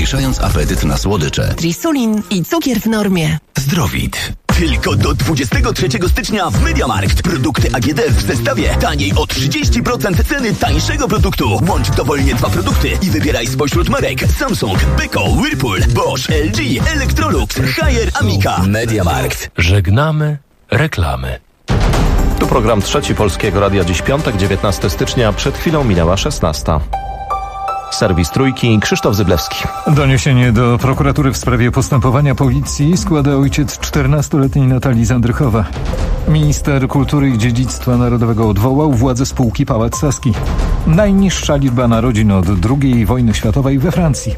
zmniejszając apetyt na słodycze. Trisulin i cukier w normie. Zdrowit. Tylko do 23 stycznia w MediaMarkt. Produkty AGD w zestawie taniej o 30% ceny tańszego produktu. Łącz dowolnie 2 produkty i wybieraj spośród marek Samsung, Beko, Whirlpool, Bosch, LG, Electrolux, Haier, Amica. MediaMarkt. Żegnamy reklamy. Tu program Trzeci Polskiego Radia. Dziś piątek, 19 stycznia. Przed chwilą minęła 16. Serwis Trójki, Krzysztof Zyblewski. Doniesienie do prokuratury w sprawie postępowania policji składa ojciec 14-letniej Natalii Zandrychowa. Minister Kultury i Dziedzictwa Narodowego odwołał władze spółki Pałac Saski. Najniższa liczba narodzin od II wojny światowej we Francji.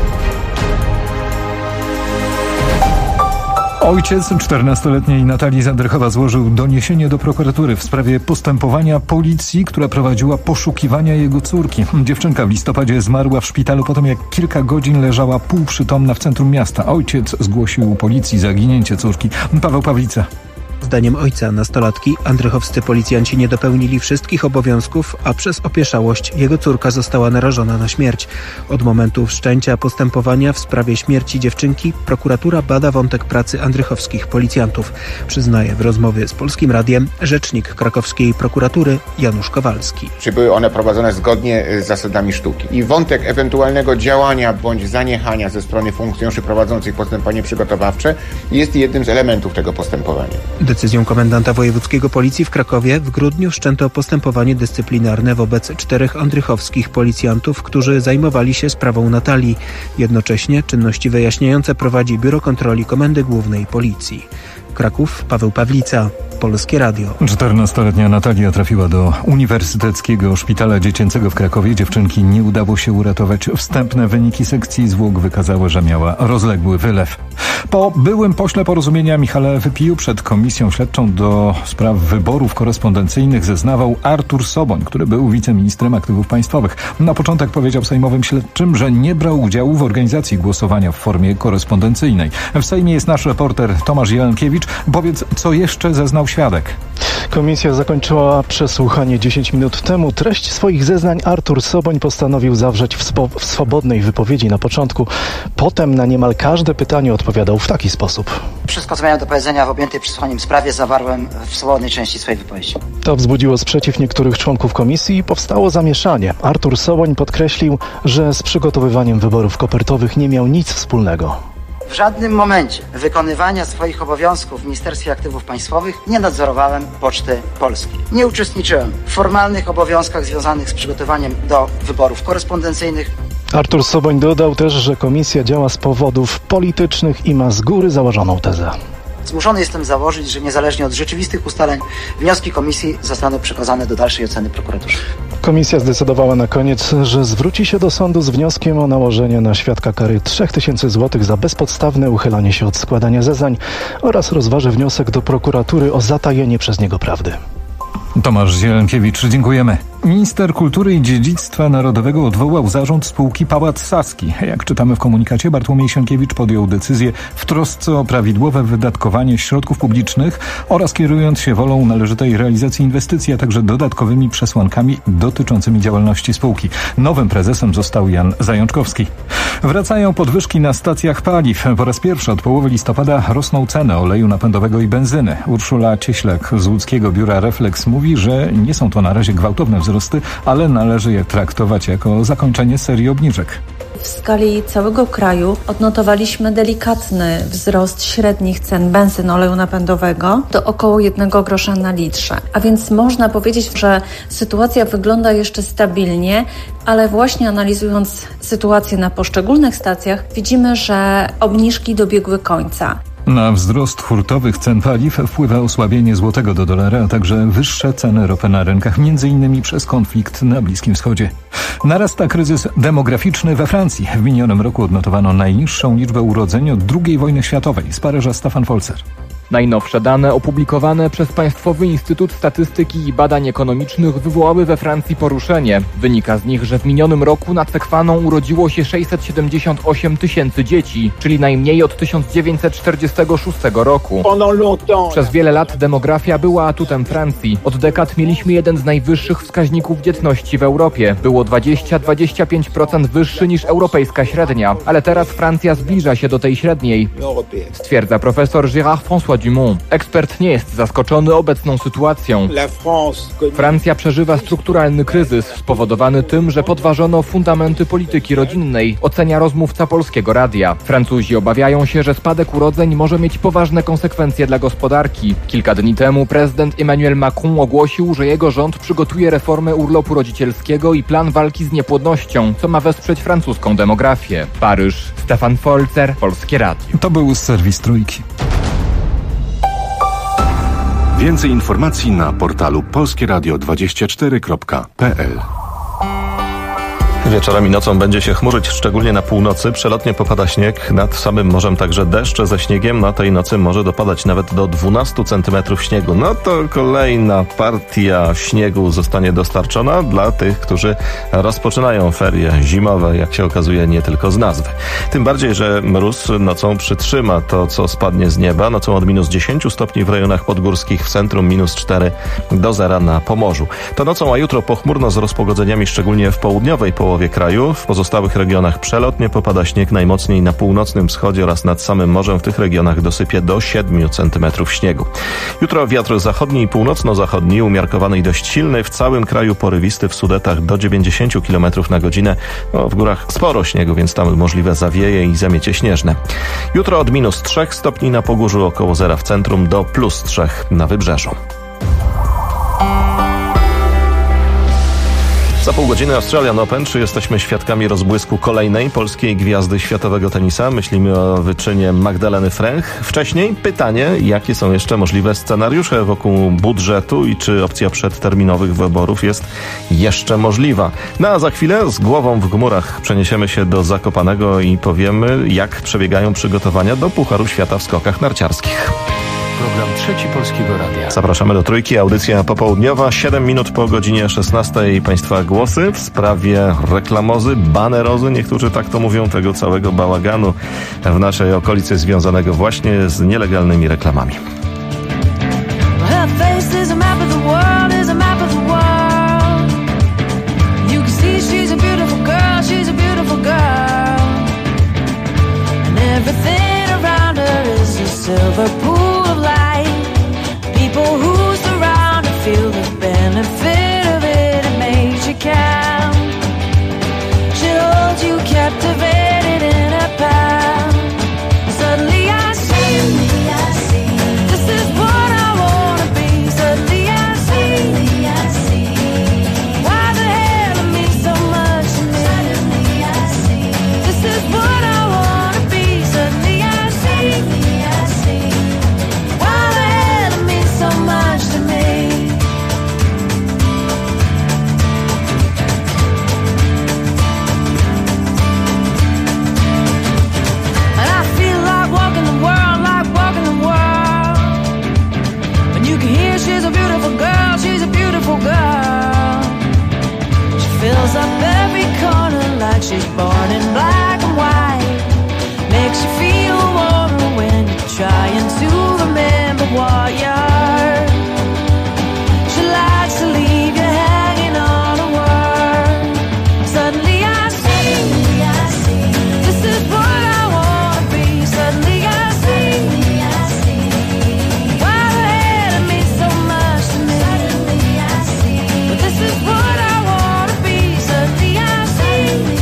Ojciec 14-letniej Natalii Zandrychowa złożył doniesienie do prokuratury w sprawie postępowania policji, która prowadziła poszukiwania jego córki. Dziewczynka w listopadzie zmarła w szpitalu po tym, jak kilka godzin leżała półprzytomna w centrum miasta. Ojciec zgłosił policji zaginięcie córki. Paweł Pawlica. Zdaniem ojca nastolatki andrychowscy policjanci nie dopełnili wszystkich obowiązków, a przez opieszałość jego córka została narażona na śmierć. Od momentu wszczęcia postępowania w sprawie śmierci dziewczynki prokuratura bada wątek pracy andrychowskich policjantów. Przyznaje w rozmowie z Polskim Radiem rzecznik krakowskiej prokuratury Janusz Kowalski. Czy były one prowadzone zgodnie z zasadami sztuki? I wątek ewentualnego działania bądź zaniechania ze strony funkcjonariuszy prowadzących postępowanie przygotowawcze jest jednym z elementów tego postępowania. Decyzją komendanta wojewódzkiego policji w Krakowie w grudniu wszczęto postępowanie dyscyplinarne wobec 4 andrychowskich policjantów, którzy zajmowali się sprawą Natalii. Jednocześnie czynności wyjaśniające prowadzi Biuro Kontroli Komendy Głównej Policji. Kraków, Paweł Pawlica, Polskie Radio. 14-letnia Natalia trafiła do Uniwersyteckiego Szpitala Dziecięcego w Krakowie. Dziewczynki nie udało się uratować. Wstępne wyniki sekcji zwłok wykazały, że miała rozległy wylew. Po byłym pośle Porozumienia Michale Wypiju przed Komisją Śledczą do spraw wyborów korespondencyjnych zeznawał Artur Soboń, który był wiceministrem aktywów państwowych. Na początek powiedział sejmowym śledczym, że nie brał udziału w organizacji głosowania w formie korespondencyjnej. W Sejmie jest nasz reporter Tomasz Jelenkiewicz. Powiedz, co jeszcze zeznał świadek? Komisja zakończyła przesłuchanie 10 minut temu. Treść swoich zeznań Artur Soboń postanowił zawrzeć w swobodnej wypowiedzi na początku. Potem na niemal każde pytanie odpowiadał w taki sposób. Wszystko, co miałem do powiedzenia w objętej przesłuchaniem sprawie, zawarłem w swobodnej części swojej wypowiedzi. To wzbudziło sprzeciw niektórych członków komisji i powstało zamieszanie. Artur Soboń podkreślił, że z przygotowywaniem wyborów kopertowych nie miał nic wspólnego. W żadnym momencie wykonywania swoich obowiązków w Ministerstwie Aktywów Państwowych nie nadzorowałem Poczty Polskiej. Nie uczestniczyłem w formalnych obowiązkach związanych z przygotowaniem do wyborów korespondencyjnych. Artur Soboń dodał też, że komisja działa z powodów politycznych i ma z góry założoną tezę. Zmuszony jestem założyć, że niezależnie od rzeczywistych ustaleń wnioski komisji zostaną przekazane do dalszej oceny prokuraturze. Komisja zdecydowała na koniec, że zwróci się do sądu z wnioskiem o nałożenie na świadka kary 3000 zł za bezpodstawne uchylanie się od składania zeznań oraz rozważy wniosek do prokuratury o zatajenie przez niego prawdy. Tomasz Zielenkiewicz, dziękujemy. Minister Kultury i Dziedzictwa Narodowego odwołał zarząd spółki Pałac Saski. Jak czytamy w komunikacie, Bartłomiej Sienkiewicz podjął decyzję w trosce o prawidłowe wydatkowanie środków publicznych oraz kierując się wolą należytej realizacji inwestycji, a także dodatkowymi przesłankami dotyczącymi działalności spółki. Nowym prezesem został Jan Zajączkowski. Wracają podwyżki na stacjach paliw. Po raz pierwszy od połowy listopada rosną ceny oleju napędowego i benzyny. Urszula Cieślak z łódzkiego biura Reflex mówi, że nie są to na razie gwałtowne wzrosty, ale należy je traktować jako zakończenie serii obniżek. W skali całego kraju odnotowaliśmy delikatny wzrost średnich cen benzyny, oleju napędowego do około 1 grosza na litrze. A więc można powiedzieć, że sytuacja wygląda jeszcze stabilnie, ale właśnie analizując sytuację na poszczególnych stacjach, widzimy, że obniżki dobiegły końca. Na wzrost hurtowych cen paliw wpływa osłabienie złotego do dolara, a także wyższe ceny ropy na rynkach, m.in. przez konflikt na Bliskim Wschodzie. Narasta kryzys demograficzny we Francji. W minionym roku odnotowano najniższą liczbę urodzeń od II wojny światowej. Z Paryża Stefan Folzer. Najnowsze dane opublikowane przez Państwowy Instytut Statystyki i Badań Ekonomicznych wywołały we Francji poruszenie. Wynika z nich, że w minionym roku na Sekwaną urodziło się 678 tysięcy dzieci, czyli najmniej od 1946 roku. Przez wiele lat demografia była atutem Francji. Od dekad mieliśmy jeden z najwyższych wskaźników dzietności w Europie. Było 20-25% wyższy niż europejska średnia, ale teraz Francja zbliża się do tej średniej, stwierdza profesor Gérard-François Dumont. Ekspert nie jest zaskoczony obecną sytuacją. Francja przeżywa strukturalny kryzys spowodowany tym, że podważono fundamenty polityki rodzinnej, ocenia rozmówca Polskiego Radia. Francuzi obawiają się, że spadek urodzeń może mieć poważne konsekwencje dla gospodarki. Kilka dni temu prezydent Emmanuel Macron ogłosił, że jego rząd przygotuje reformę urlopu rodzicielskiego i plan walki z niepłodnością, co ma wesprzeć francuską demografię. Paryż, Stefan Folzer, Polskie Radio. To był serwis Trójki. Więcej informacji na portalu polskieradio24.pl. Wieczorem i nocą będzie się chmurzyć, szczególnie na północy. Przelotnie popada śnieg, nad samym morzem także deszcze ze śniegiem. Na tej nocy może dopadać nawet do 12 cm śniegu. No to kolejna partia śniegu zostanie dostarczona dla tych, którzy rozpoczynają ferie zimowe, jak się okazuje, nie tylko z nazwy. Tym bardziej, że mróz nocą przytrzyma to, co spadnie z nieba. Nocą od minus 10 stopni w rejonach podgórskich, w centrum minus 4 do 0 na Pomorzu. To nocą, a jutro pochmurno z rozpogodzeniami, szczególnie w południowej połowie kraju. W pozostałych regionach przelotnie popada śnieg, najmocniej na północnym wschodzie oraz nad samym morzem. W tych regionach dosypie do 7 cm śniegu. Jutro wiatr zachodni i północno-zachodni, umiarkowany i dość silny. W całym kraju porywisty, w Sudetach do 90 km na godzinę. W górach sporo śniegu, więc tam możliwe zawieje i zamiecie śnieżne. Jutro od minus 3 stopni na Pogórzu, około 0 w centrum, do plus 3 na Wybrzeżu. Za pół godziny Australian Open. Czy jesteśmy świadkami rozbłysku kolejnej polskiej gwiazdy światowego tenisa? Myślimy o wyczynie Magdaleny Fręch. Wcześniej pytanie, jakie są jeszcze możliwe scenariusze wokół budżetu i czy opcja przedterminowych wyborów jest jeszcze możliwa. No a za chwilę z głową w chmurach przeniesiemy się do Zakopanego i powiemy, jak przebiegają przygotowania do Pucharu Świata w skokach narciarskich. Program Trzeci Polskiego Radia. Zapraszamy do Trójki, audycja popołudniowa, 7 minut po godzinie 16. Państwa głosy w sprawie reklamozy, banerozy, niektórzy tak to mówią, tego całego bałaganu w naszej okolicy związanego właśnie z nielegalnymi reklamami. People who surround her feel the benefit of it. It makes you count. She holds you captivated in her palm. Suddenly I see. This is what I wanna be. Suddenly I see. Why the hell it means so much to me. Suddenly I see. This is what I wanna be. Suddenly I see. So much to me. And I feel like walking the world, And you can hear she's a beautiful girl, She fills up every corner like she's born in black and white. Makes you feel warmer when you're trying to remember what you're. She likes to leave you hanging on a word. Suddenly I see. This is what I wanna be. Suddenly I see. Why the hell it means so much to me. But this is what I wanna be. Suddenly I see.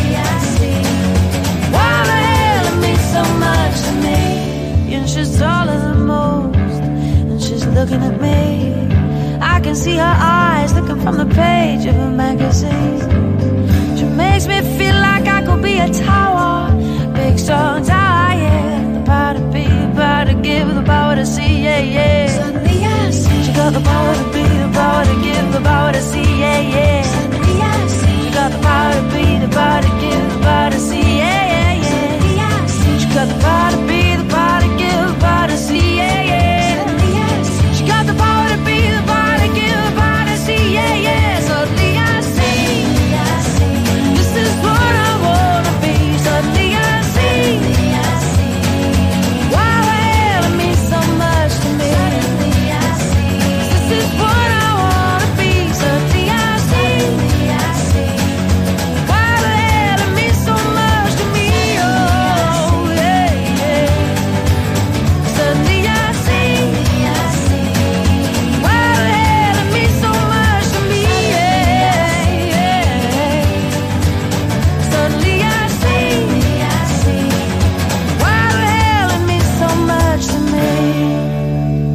Why the hell it means so much to me. And she's taller than most, and she's looking at me. I can see her eyes looking from the page of a magazine. She makes me feel like I could be a tower, big strong tower, yeah. The power to be, the power to give, the power to see, yeah, yeah. Suddenly I see. She got the power to be, the power to give, the power to see, yeah, yeah. Suddenly I see. She got the power to be, the power to give, the power to see, yeah, yeah, yeah. Suddenly I see. She got the power to be, the power to give, the power to see, yeah, yeah.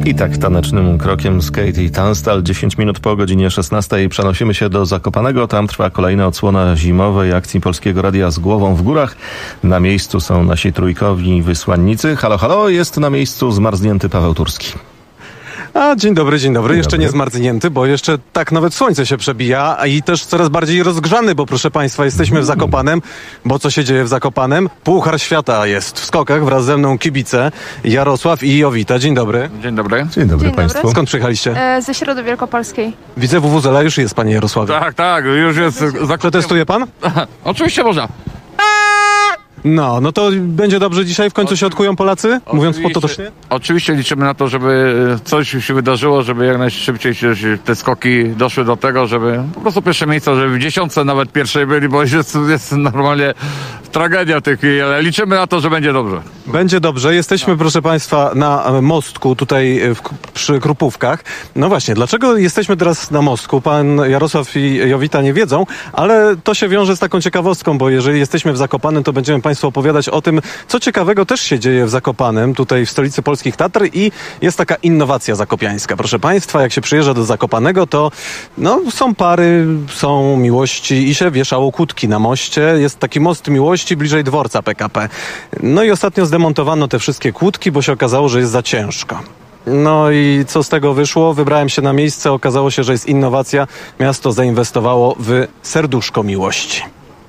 I tak tanecznym krokiem z Katie Tunstall 10 minut po godzinie 16 przenosimy się do Zakopanego. Tam trwa kolejna odsłona zimowej akcji Polskiego Radia z głową w górach. Na miejscu są nasi trójkowi wysłannicy. Halo, halo, jest na miejscu zmarznięty Paweł Turski. Dzień dobry. Jeszcze nie zmarznięty, bo jeszcze tak nawet słońce się przebija i też coraz bardziej rozgrzany, bo proszę Państwa, jesteśmy w Zakopanem, bo co się dzieje w Zakopanem? Puchar Świata jest w skokach, wraz ze mną kibice Jarosław i Jowita. Dzień dobry. Dzień dobry. Dzień dobry Państwu. Skąd przyjechaliście? Ze Środy Wielkopolskiej. Widzę, WWZela już jest, panie Jarosławie. Tak, już jest. Przetestuje pan? Oczywiście można. No to będzie dobrze dzisiaj? W końcu się odkują Polacy? Mówiąc potocznie? Oczywiście liczymy na to, żeby coś się wydarzyło, żeby jak najszybciej te skoki doszły do tego, żeby po prostu pierwsze miejsce, żeby w 10 nawet pierwszej byli, bo jest normalnie tragedia w tej chwili, ale liczymy na to, że będzie dobrze. Będzie dobrze. Jesteśmy, proszę Państwa, na mostku tutaj przy Krupówkach. No właśnie, dlaczego jesteśmy teraz na mostku? Pan Jarosław i Jowita nie wiedzą, ale to się wiąże z taką ciekawostką, bo jeżeli jesteśmy w Zakopanem, to będziemy Państwu opowiadać o tym, co ciekawego też się dzieje w Zakopanem, tutaj w stolicy polskich Tatr, i jest taka innowacja zakopiańska. Proszę Państwa, jak się przyjeżdża do Zakopanego, to są pary, są miłości i się wieszało kłódki na moście. Jest taki most miłości bliżej dworca PKP. No i ostatnio zdemontowano te wszystkie kłódki, bo się okazało, że jest za ciężko. No i co z tego wyszło? Wybrałem się na miejsce, okazało się, że jest innowacja. Miasto zainwestowało w serduszko miłości.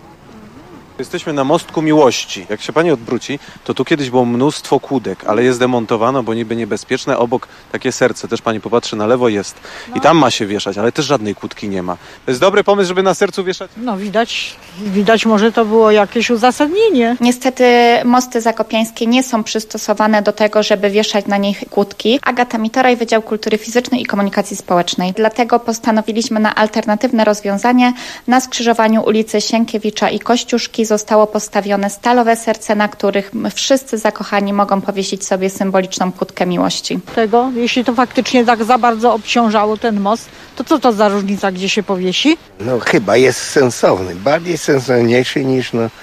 Jesteśmy na mostku miłości. Jak się pani odwróci, to tu kiedyś było mnóstwo kłódek, ale je zdemontowano, bo niby niebezpieczne. Obok takie serce, też pani popatrzy na lewo, jest. I tam ma się wieszać, ale też żadnej kłódki nie ma. To jest dobry pomysł, żeby na sercu wieszać? No widać może to było jakieś uzasadnienie. Niestety mosty zakopiańskie nie są przystosowane do tego, żeby wieszać na nich kłódki. Agata Mitoraj, Wydział Kultury Fizycznej i Komunikacji Społecznej. Dlatego postanowiliśmy na alternatywne rozwiązanie. Na skrzyżowaniu ulicy Sienkiewicza i Kościuszki zostało postawione stalowe serce, na których wszyscy zakochani mogą powiesić sobie symboliczną kłódkę miłości. Jeśli to faktycznie tak za bardzo obciążało ten most, to co to za różnica, gdzie się powiesi? No chyba jest sensowny, bardziej sensowniejszy niż na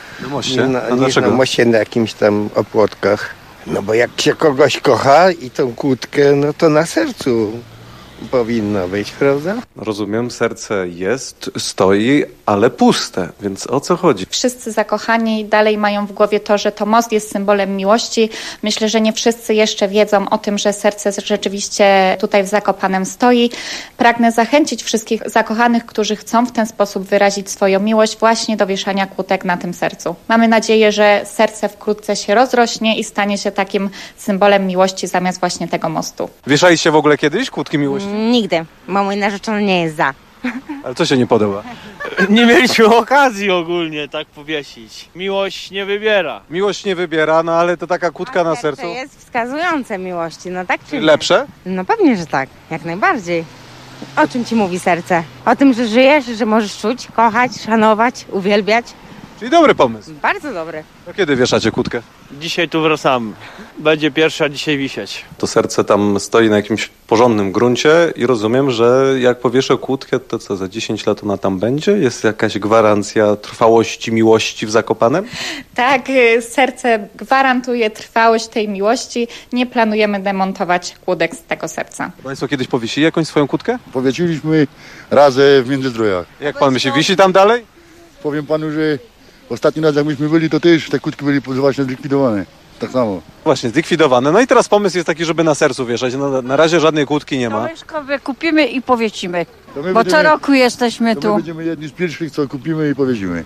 moście na jakimś tam opłotkach. No bo jak się kogoś kocha i tą kłódkę, no to na sercu powinno być, prawda? Rozumiem, serce stoi, ale puste, więc o co chodzi? Wszyscy zakochani dalej mają w głowie to, że to most jest symbolem miłości. Myślę, że nie wszyscy jeszcze wiedzą o tym, że serce rzeczywiście tutaj w Zakopanem stoi. Pragnę zachęcić wszystkich zakochanych, którzy chcą w ten sposób wyrazić swoją miłość, właśnie do wieszania kłódek na tym sercu. Mamy nadzieję, że serce wkrótce się rozrośnie i stanie się takim symbolem miłości zamiast właśnie tego mostu. Wieszaliście w ogóle kiedyś kłódki miłości? Nigdy, bo mój narzeczony nie jest za. Ale co się nie podoba? Nie mieliśmy okazji ogólnie tak powiesić. Miłość nie wybiera. Miłość nie wybiera, no ale to taka kłódka na sercu. To jest wskazujące miłości, no tak czy nie? Lepsze? No pewnie, że tak, jak najbardziej. O czym ci mówi serce? O tym, że żyjesz, że możesz czuć, kochać, szanować, uwielbiać. Czyli dobry pomysł. Bardzo dobry. To kiedy wieszacie kłódkę? Dzisiaj tu wracamy. Będzie pierwsza dzisiaj wisieć. To serce tam stoi na jakimś porządnym gruncie i rozumiem, że jak powieszę kłódkę, to co, za 10 lat ona tam będzie? Jest jakaś gwarancja trwałości miłości w Zakopanem? Tak, serce gwarantuje trwałość tej miłości. Nie planujemy demontować kłódek z tego serca. Państwo kiedyś powiesili jakąś swoją kłódkę? Powiesiliśmy razem w Międzyzdrojach. Jak pan myśli, wisi tam dalej? Powiem panu, że ostatni raz jak myśmy byli, to też te kłódki byli właśnie zlikwidowane. Tak samo. Właśnie, zlikwidowane. No i teraz pomysł jest taki, żeby na sercu wieszać. No, na razie żadnej kłódki nie ma. Łyżkowe kupimy i powiecimy. Bo co roku jesteśmy tu. My będziemy jedni z pierwszych, co kupimy i powiesimy.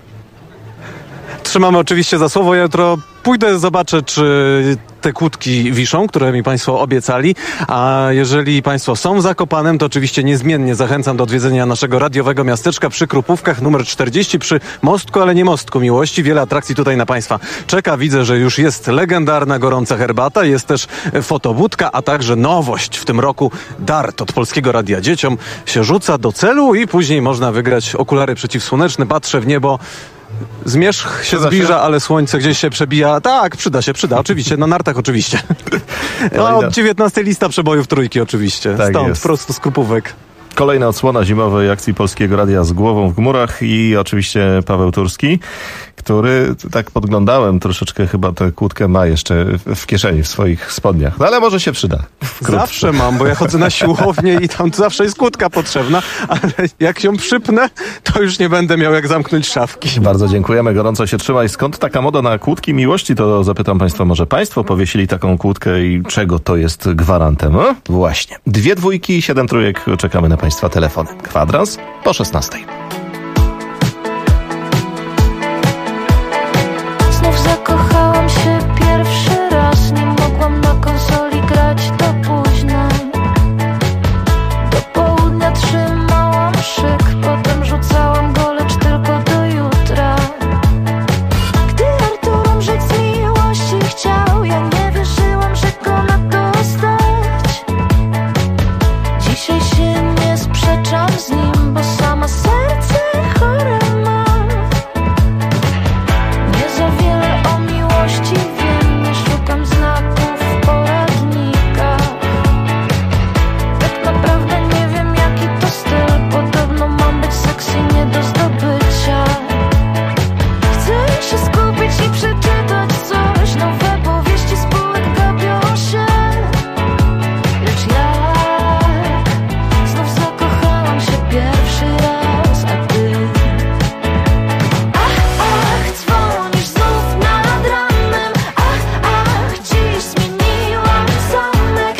Trzymamy oczywiście za słowo. Ja jutro pójdę, zobaczę, czy te kłódki wiszą, które mi państwo obiecali. A jeżeli państwo są w Zakopanem, to oczywiście niezmiennie zachęcam do odwiedzenia naszego radiowego miasteczka przy Krupówkach numer 40 przy mostku, ale nie mostku miłości. Wiele atrakcji tutaj na państwa czeka. Widzę, że już jest legendarna gorąca herbata, jest też fotobudka, a także nowość w tym roku. Dart od Polskiego Radia dzieciom się rzuca do celu i później można wygrać okulary przeciwsłoneczne. Patrzę w niebo. Zmierzch się zbliża, ale słońce gdzieś się przebija. Tak, przyda, oczywiście, na nartach oczywiście. No, od 19 lista przebojów trójki oczywiście. Tak stąd, jest. prosto z Krupówek. Kolejna odsłona zimowej akcji Polskiego Radia z głową w chmurach i oczywiście Paweł Turski, który, tak podglądałem, troszeczkę chyba tę kłódkę ma jeszcze w kieszeni, w swoich spodniach. No ale może się przyda. Zawsze mam, bo ja chodzę na siłownię i tam zawsze jest kłódka potrzebna, ale jak ją przypnę, to już nie będę miał jak zamknąć szafki. Bardzo dziękujemy, gorąco się trzymaj. Skąd taka moda na kłódki miłości? To zapytam państwa, może państwo powiesili taką kłódkę i czego to jest gwarantem? No? Właśnie. 2 dwójki, 7 trójek. Czekamy na państwa telefony. Kwadrans po 16. Znów zakochałam się pierwszy raz. Nie mogłam na konsoli grać do późna. Do południa trzymałam szyk, potem rzucałam go, lecz tylko do jutra. Gdy Artur umrzeć z miłości chciał, ja nie wierzyłam, że go na to stać. Dzisiaj się nie sprzeczam z nim, bo sama serce chore mam. Nie za wiele o miłości wiem, nie szukam znaków w poradnikach. Tak naprawdę nie wiem, jaki to styl, podobno mam być sexy nie do zdobycia. Chcę się skupić i przeczytać coś, nowe powieści spółek gapią się. Lecz jak znów zakochałam się pierwszy raz, a ty dzwonisz znów nad ranem. Dziś zmieniłam zamek.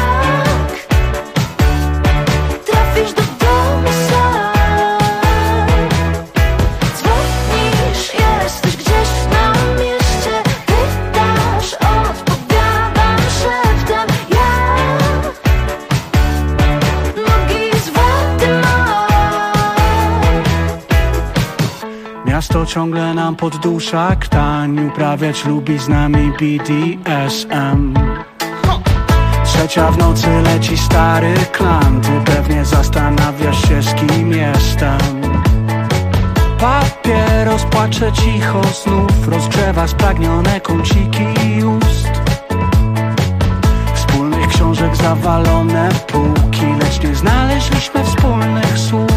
Jak trafisz do domu sam? Dzwonisz, jesteś gdzieś na mieście. Pytasz, odpowiadam szeptem. Nogi z waty mam. Miasto ciągle nam poddusza ktań, uprawiać lubi z nami BDSM. 3 w nocy leci stary klan, ty pewnie zastanawiasz się, z kim jestem. Papieros płacze cicho, znów rozgrzewa spragnione kąciki ust. Wspólnych książek zawalone półki, lecz nie znaleźliśmy wspólnych słów.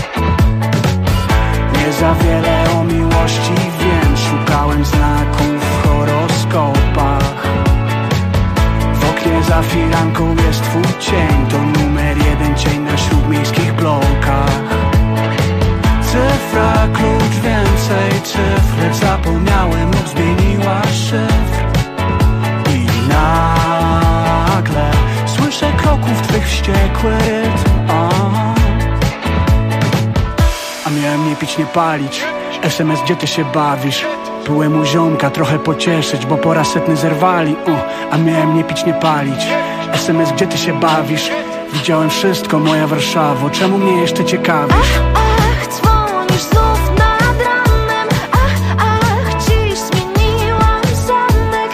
Nie za wiele o miłości wiem, szukałem znaków w horoskopach. W oknie za firanką jest twój cień, to numer 1 cień na śródmiejskich blokach. Cyfra, klucz, więcej cyfr, lecz zapomniałem lub zmieniła szyfr. I nagle słyszę kroków twych wściekły rytm. A miałem nie pić, nie palić. SMS, gdzie ty się bawisz? Byłem u ziomka trochę pocieszyć, bo po raz 100 zerwali. A miałem nie pić, nie palić. SMS, gdzie ty się bawisz? Widziałem wszystko, moja Warszawo, czemu mnie jeszcze ciekawisz? Dzwonisz znów nad ranem. Dziś zmieniłam zamek.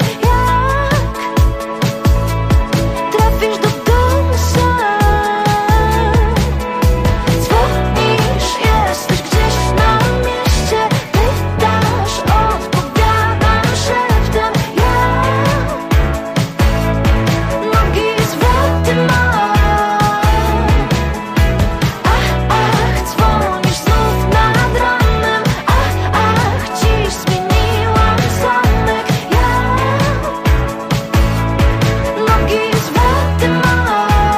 Jak trafisz do domu sam? Dzwonisz, jesteś gdzieś na mieście. Pytasz, odpowiadam szeptem. Nogi z waty mam. Dzwonisz znów nad ranem. Dziś zmieniłam zamek. Nogi z waty mam.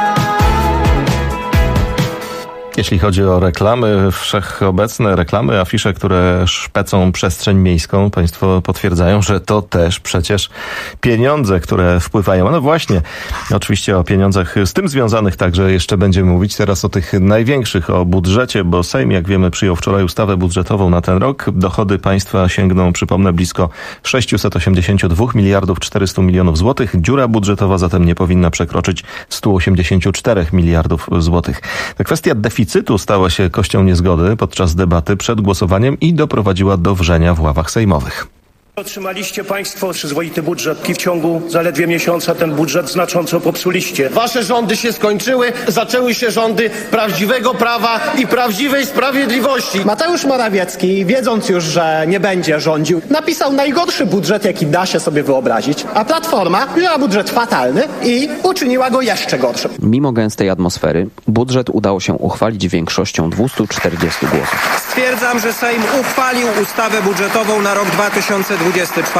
Jeśli chodzi o reklamy, wszechobecne reklamy, afisze, które szpecą przestrzeń miejską, państwo potwierdzają, że to też przecież pieniądze, które wpływają. No właśnie, oczywiście o pieniądzach z tym związanych także jeszcze będziemy mówić. Teraz o tych największych, o budżecie, bo Sejm, jak wiemy, przyjął wczoraj ustawę budżetową na ten rok. Dochody państwa sięgną, przypomnę, blisko 682 miliardów 400 milionów złotych. Dziura budżetowa zatem nie powinna przekroczyć 184 miliardów złotych. Ta kwestia deficytu stała się kością niezgody podczas debaty przed głosowaniem i doprowadziła do wrzenia w ławach sejmowych. Otrzymaliście państwo przyzwoity budżet i w ciągu zaledwie miesiąca ten budżet znacząco popsuliście. Wasze rządy się skończyły, zaczęły się rządy prawdziwego prawa i prawdziwej sprawiedliwości. Mateusz Morawiecki, wiedząc już, że nie będzie rządził, napisał najgorszy budżet, jaki da się sobie wyobrazić, a Platforma miała budżet fatalny i uczyniła go jeszcze gorszym. Mimo gęstej atmosfery, budżet udało się uchwalić większością 240 głosów. Stwierdzam, że Sejm uchwalił ustawę budżetową na rok 2024.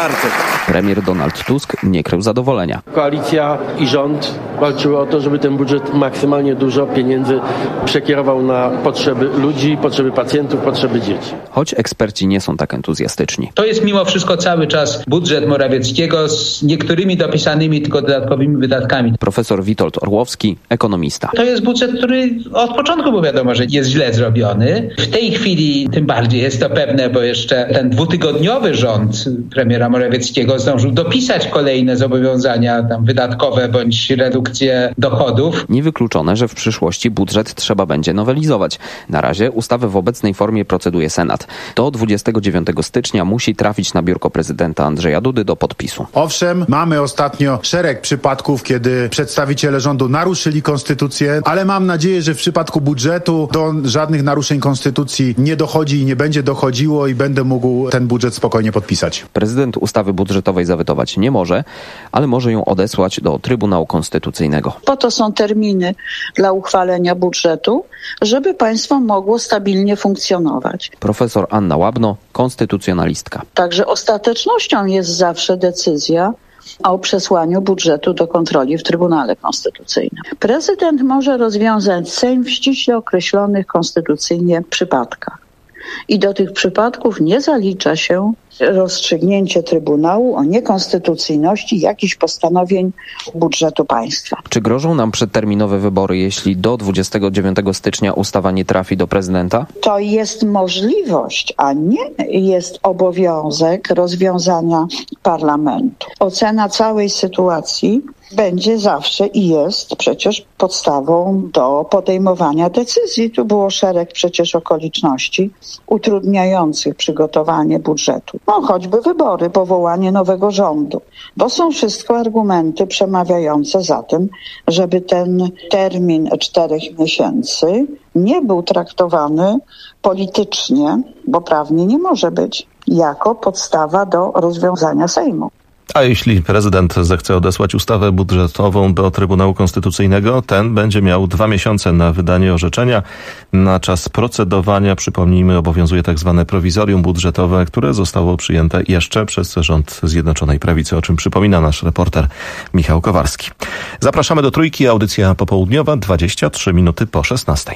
Premier Donald Tusk nie krył zadowolenia. Koalicja i rząd walczyły o to, żeby ten budżet maksymalnie dużo pieniędzy przekierował na potrzeby ludzi, potrzeby pacjentów, potrzeby dzieci. Choć eksperci nie są tak entuzjastyczni. To jest mimo wszystko cały czas budżet Morawieckiego z niektórymi dopisanymi tylko dodatkowymi wydatkami. Profesor Witold Orłowski, ekonomista. To jest budżet, który od początku było wiadomo, że jest źle zrobiony. W tej chwili tym bardziej jest to pewne, bo jeszcze ten dwutygodniowy rząd premiera Morawieckiego zdążył dopisać kolejne zobowiązania wydatkowe bądź redukcję dochodów. Niewykluczone, że w przyszłości budżet trzeba będzie nowelizować. Na razie ustawę w obecnej formie proceduje Senat. Do 29 stycznia musi trafić na biurko prezydenta Andrzeja Dudy do podpisu. Owszem, mamy ostatnio szereg przypadków, kiedy przedstawiciele rządu naruszyli konstytucję, ale mam nadzieję, że w przypadku budżetu do żadnych naruszeń konstytucji nie dochodzi i nie będzie dochodziło i będę mógł ten budżet spokojnie podpisać. Prezydent ustawy budżetowej zawetować nie może, ale może ją odesłać do Trybunału Konstytucyjnego. Po to są terminy dla uchwalenia budżetu, żeby państwo mogło stabilnie funkcjonować. Profesor Anna Łabno, konstytucjonalistka. Także ostatecznością jest zawsze decyzja o przesłaniu budżetu do kontroli w Trybunale Konstytucyjnym. Prezydent może rozwiązać Sejm w ściśle określonych konstytucyjnie przypadkach. I do tych przypadków nie zalicza się rozstrzygnięcie Trybunału o niekonstytucyjności jakichś postanowień budżetu państwa. Czy grożą nam przedterminowe wybory, jeśli do 29 stycznia ustawa nie trafi do prezydenta? To jest możliwość, a nie jest obowiązek rozwiązania parlamentu. Ocena całej sytuacji będzie zawsze i jest przecież podstawą do podejmowania decyzji. Tu było szereg przecież okoliczności utrudniających przygotowanie budżetu. Choćby wybory, powołanie nowego rządu. To są wszystko argumenty przemawiające za tym, żeby ten termin 4 miesięcy nie był traktowany politycznie, bo prawnie nie może być, jako podstawa do rozwiązania Sejmu. A jeśli prezydent zechce odesłać ustawę budżetową do Trybunału Konstytucyjnego, ten będzie miał 2 miesiące na wydanie orzeczenia. Na czas procedowania, przypomnijmy, obowiązuje tak zwane prowizorium budżetowe, które zostało przyjęte jeszcze przez rząd Zjednoczonej Prawicy, o czym przypomina nasz reporter Michał Kowarski. Zapraszamy do Trójki, audycja popołudniowa, 23 minuty po 16.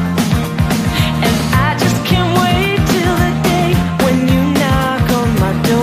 Door.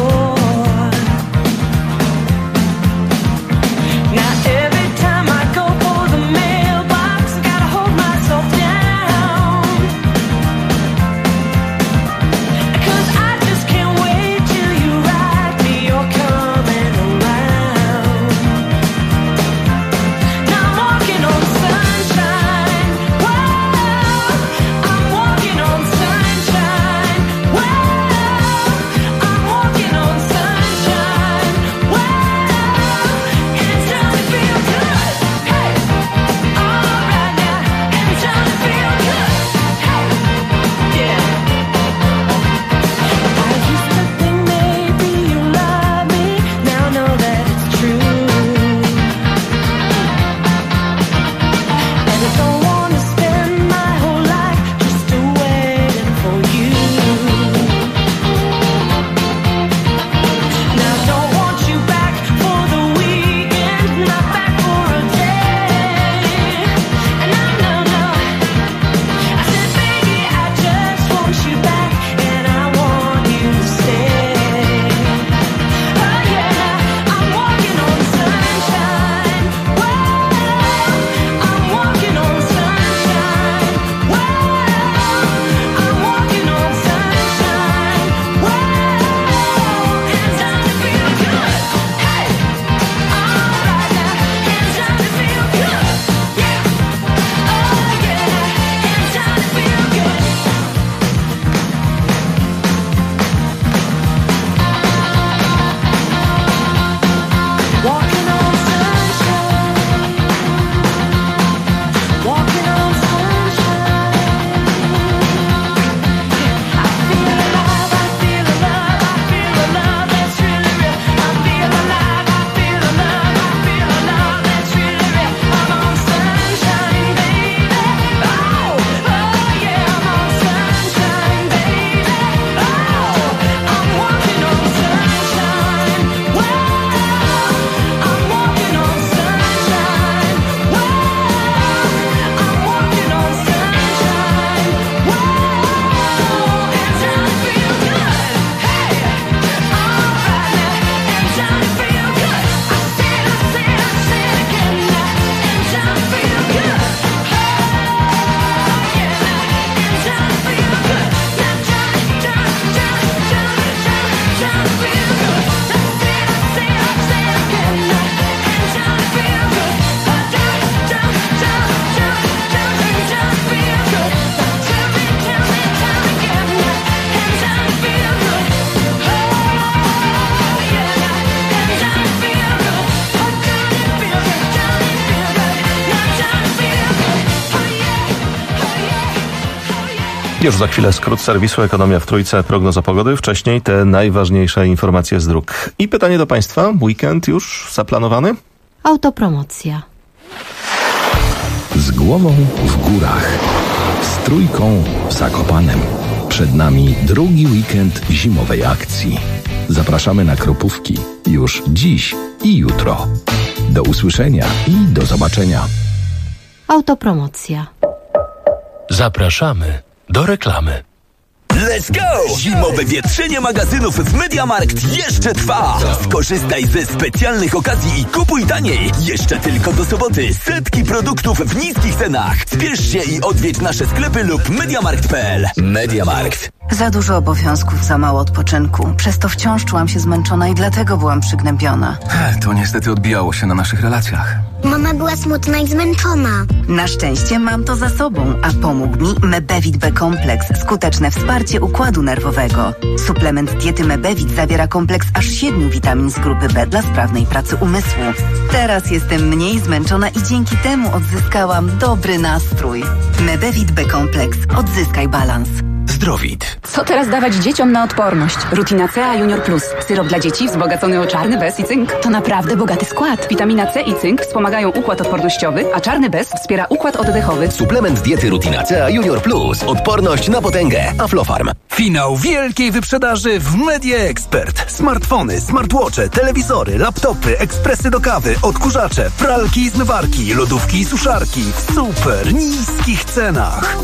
Już za chwilę skrót serwisu Ekonomia w Trójce, prognoza pogody. Wcześniej te najważniejsze informacje z dróg. I pytanie do Państwa. Weekend już zaplanowany? Autopromocja. Z głową w górach. Z Trójką w Zakopanem. Przed nami drugi weekend zimowej akcji. Zapraszamy na Kropówki już dziś i jutro. Do usłyszenia i do zobaczenia. Autopromocja. Zapraszamy do reklamy. Let's go! Zimowe wietrzenie magazynów w MediaMarkt jeszcze trwa! Skorzystaj ze specjalnych okazji i kupuj taniej! Jeszcze tylko do soboty setki produktów w niskich cenach! Spiesz się i odwiedź nasze sklepy lub mediamarkt.pl. MediaMarkt. Za dużo obowiązków, za mało odpoczynku. Przez to wciąż czułam się zmęczona i dlatego byłam przygnębiona. To niestety odbijało się na naszych relacjach. Mama była smutna i zmęczona. Na szczęście mam to za sobą, a pomógł mi Mebevit B-kompleks. Skuteczne wsparcie układu nerwowego. Suplement diety Mebevit zawiera kompleks aż 7 witamin z grupy B dla sprawnej pracy umysłu. Teraz jestem mniej zmęczona i dzięki temu odzyskałam dobry nastrój. Mebevit B-kompleks. Odzyskaj balans. Zdrowit. Co teraz dawać dzieciom na odporność? Rutina C Junior Plus. Syrop dla dzieci wzbogacony o czarny bez i cynk. To naprawdę bogaty skład. Witamina C i cynk wspomagają układ odpornościowy, a czarny bez wspiera układ oddechowy. Suplement diety Rutina C Junior Plus. Odporność na potęgę. Aflofarm. Finał wielkiej wyprzedaży w Media Expert. Smartfony, smartwatche, telewizory, laptopy, ekspresy do kawy, odkurzacze, pralki i zmywarki, lodówki i suszarki w super niskich cenach.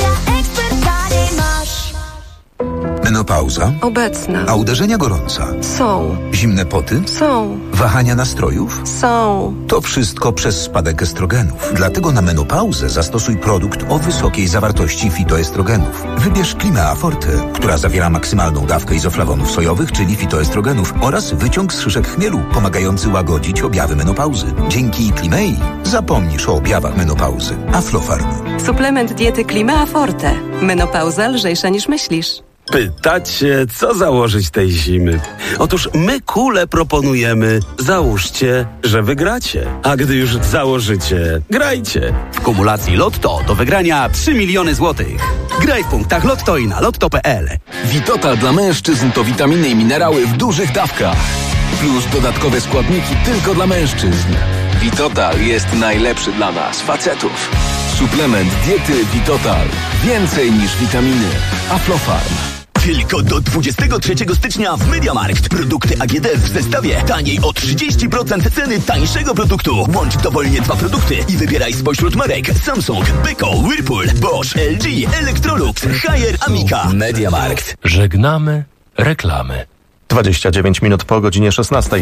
Menopauza? Obecna. A uderzenia gorąca? Są. Zimne poty? Są. Wahania nastrojów? Są. To wszystko przez spadek estrogenów. Dlatego na menopauzę zastosuj produkt o wysokiej zawartości fitoestrogenów. Wybierz Klimea Forte, która zawiera maksymalną dawkę izoflawonów sojowych, czyli fitoestrogenów oraz wyciąg z szyszek chmielu, pomagający łagodzić objawy menopauzy. Dzięki Klimei zapomnisz o objawach menopauzy. Aflofarm. Suplement diety Klimea Forte. Menopauza lżejsza niż myślisz. Pytacie, co założyć tej zimy? Otóż my kule proponujemy. Załóżcie, że wygracie. A gdy już założycie, grajcie. W kumulacji Lotto do wygrania 3 miliony złotych. Graj w punktach Lotto i na lotto.pl. Vitotal dla mężczyzn to witaminy i minerały w dużych dawkach. Plus dodatkowe składniki tylko dla mężczyzn. Vitotal jest najlepszy dla nas, facetów. Suplement diety Vitotal. Więcej niż witaminy. Aflofarm. Tylko do 23 stycznia w MediaMarkt. Produkty AGD w zestawie taniej o 30% ceny tańszego produktu. Łącz dowolnie 2 produkty i wybieraj spośród marek Samsung, Beko, Whirlpool, Bosch, LG, Electrolux, Haier, Amica. MediaMarkt. Żegnamy reklamy. 29 minut po godzinie 16.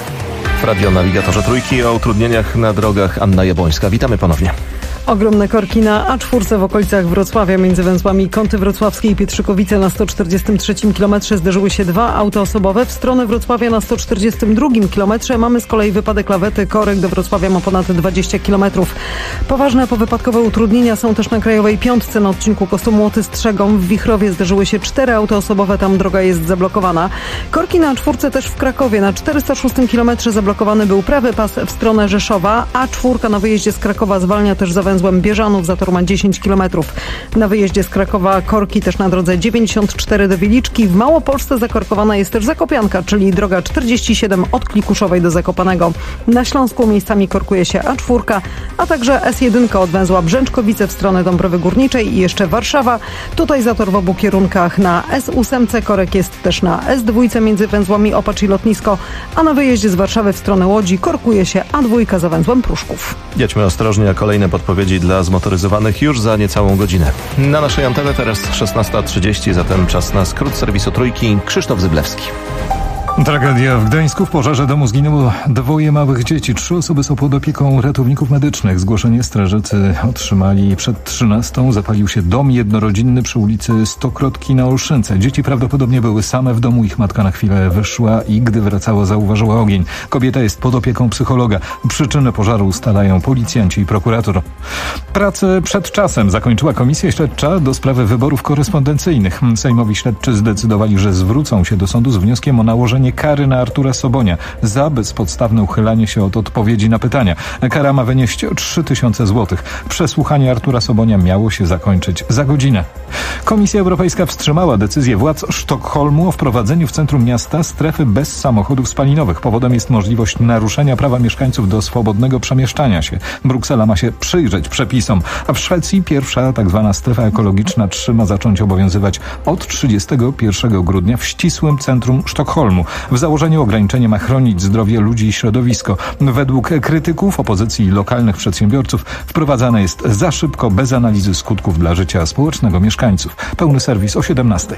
W radionawigatorze Trójki o utrudnieniach na drogach Anna Jabłońska. Witamy ponownie. Ogromne korki na A4 w okolicach Wrocławia między węzłami Kąty Wrocławskie i Pietrzykowice. Na 143 kilometrze zderzyły się 2 auta osobowe. W stronę Wrocławia na 142 kilometrze mamy z kolei wypadek lawety. Korek do Wrocławia ma ponad 20 kilometrów. Poważne powypadkowe utrudnienia są też na Krajowej Piątce na odcinku Kostomłoty-Strzegom. W Wichrowie zderzyły się 4 auta osobowe. Tam droga jest zablokowana. Korki na A4 też w Krakowie. Na 406 kilometrze zablokowany był prawy pas w stronę Rzeszowa. A4 na wyjeździe z Krakowa zwalnia też za węzłem Bieżanów, zator ma 10 km. Na wyjeździe z Krakowa korki też na drodze 94 do Wieliczki. W Małopolsce zakorkowana jest też Zakopianka, czyli droga 47 od Klikuszowej do Zakopanego. Na Śląsku miejscami korkuje się A4, a także S1 od węzła Brzęczkowice w stronę Dąbrowy Górniczej i jeszcze Warszawa. Tutaj zator w obu kierunkach. Na S8 korek jest też na S2 między węzłami Opacz i Lotnisko, a na wyjeździe z Warszawy w stronę Łodzi korkuje się A2 za węzłem Pruszków. Jedźmy ostrożnie, a kolejne podpowiedzi dla zmotoryzowanych już za niecałą godzinę. Na naszej antenie teraz 16:30, zatem czas na skrót serwisu Trójki. Krzysztof Zyblewski. Tragedia w Gdańsku. W pożarze domu zginęło 2 małych dzieci. 3 osoby są pod opieką ratowników medycznych. Zgłoszenie strażacy otrzymali przed 13:00. Zapalił się dom jednorodzinny przy ulicy Stokrotki na Olszynce. Dzieci prawdopodobnie były same w domu. Ich matka na chwilę wyszła i gdy wracała, zauważyła ogień. Kobieta jest pod opieką psychologa. Przyczynę pożaru ustalają policjanci i prokurator. Pracę przed czasem zakończyła Komisja Śledcza do sprawy wyborów korespondencyjnych. Sejmowi śledczy zdecydowali, że zwrócą się do sądu z wnioskiem o nałożenie nakładanie kary na Artura Sobonia za bezpodstawne uchylanie się od odpowiedzi na pytania. Kara ma wynieść 3000 zł. Przesłuchanie Artura Sobonia miało się zakończyć za godzinę. Komisja Europejska wstrzymała decyzję władz Sztokholmu o wprowadzeniu w centrum miasta strefy bez samochodów spalinowych. Powodem jest możliwość naruszenia prawa mieszkańców do swobodnego przemieszczania się. Bruksela ma się przyjrzeć przepisom, a w Szwecji pierwsza tzw. strefa ekologiczna 3 ma zacząć obowiązywać od 31 grudnia w ścisłym centrum Sztokholmu. W założeniu ograniczenie ma chronić zdrowie ludzi i środowisko. Według krytyków opozycji i lokalnych przedsiębiorców wprowadzane jest za szybko, bez analizy skutków dla życia społecznego mieszkańców. Pełny serwis o 17:00.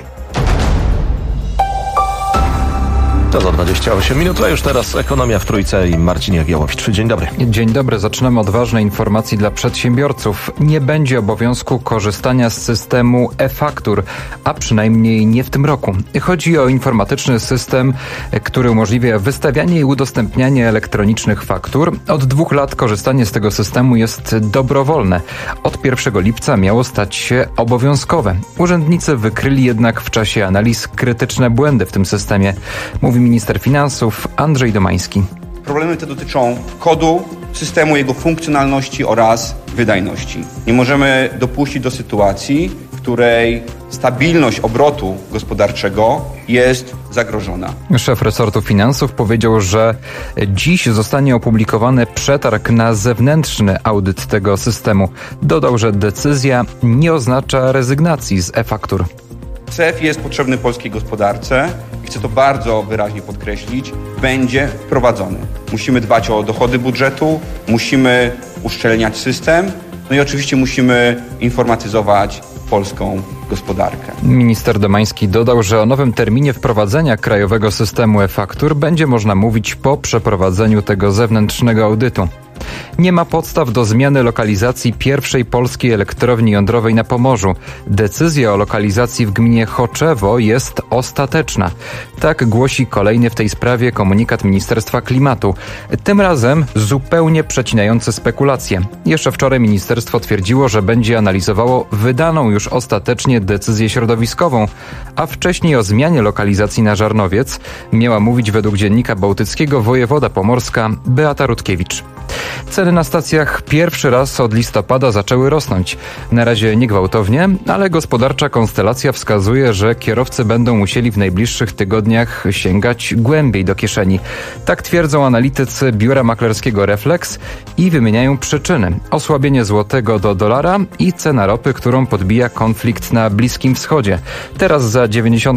To za 28 minut, a już teraz ekonomia w Trójce i Marcin Jagiełowicz. Dzień dobry. Dzień dobry. Zaczynamy od ważnej informacji dla przedsiębiorców. Nie będzie obowiązku korzystania z systemu e-faktur, a przynajmniej nie w tym roku. Chodzi o informatyczny system, który umożliwia wystawianie i udostępnianie elektronicznych faktur. Od 2 lat korzystanie z tego systemu jest dobrowolne. Od 1 lipca miało stać się obowiązkowe. Urzędnicy wykryli jednak w czasie analiz krytyczne błędy w tym systemie. Mówi minister finansów Andrzej Domański. Problemy te dotyczą kodu, systemu, jego funkcjonalności oraz wydajności. Nie możemy dopuścić do sytuacji, w której stabilność obrotu gospodarczego jest zagrożona. Szef resortu finansów powiedział, że dziś zostanie opublikowany przetarg na zewnętrzny audyt tego systemu. Dodał, że decyzja nie oznacza rezygnacji z e-faktur. CEF jest potrzebny polskiej gospodarce i chcę to bardzo wyraźnie podkreślić, będzie wprowadzony. Musimy dbać o dochody budżetu, musimy uszczelniać system, no i oczywiście musimy informatyzować polską gospodarkę. Minister Domański dodał, że o nowym terminie wprowadzenia krajowego systemu e-faktur będzie można mówić po przeprowadzeniu tego zewnętrznego audytu. Nie ma podstaw do zmiany lokalizacji pierwszej polskiej elektrowni jądrowej na Pomorzu. Decyzja o lokalizacji w gminie Choczewo jest ostateczna. Tak głosi kolejny w tej sprawie komunikat Ministerstwa Klimatu. Tym razem zupełnie przecinający spekulacje. Jeszcze wczoraj ministerstwo twierdziło, że będzie analizowało wydaną już ostatecznie decyzję środowiskową, a wcześniej o zmianie lokalizacji na Żarnowiec miała mówić według Dziennika Bałtyckiego wojewoda pomorska Beata Rutkiewicz. Ceny na stacjach pierwszy raz od listopada zaczęły rosnąć. Na razie nie gwałtownie, ale gospodarcza konstelacja wskazuje, że kierowcy będą musieli w najbliższych tygodniach sięgać głębiej do kieszeni. Tak twierdzą analitycy biura maklerskiego Reflex i wymieniają przyczyny. Osłabienie złotego do dolara i cena ropy, którą podbija konflikt na Bliskim Wschodzie. Teraz za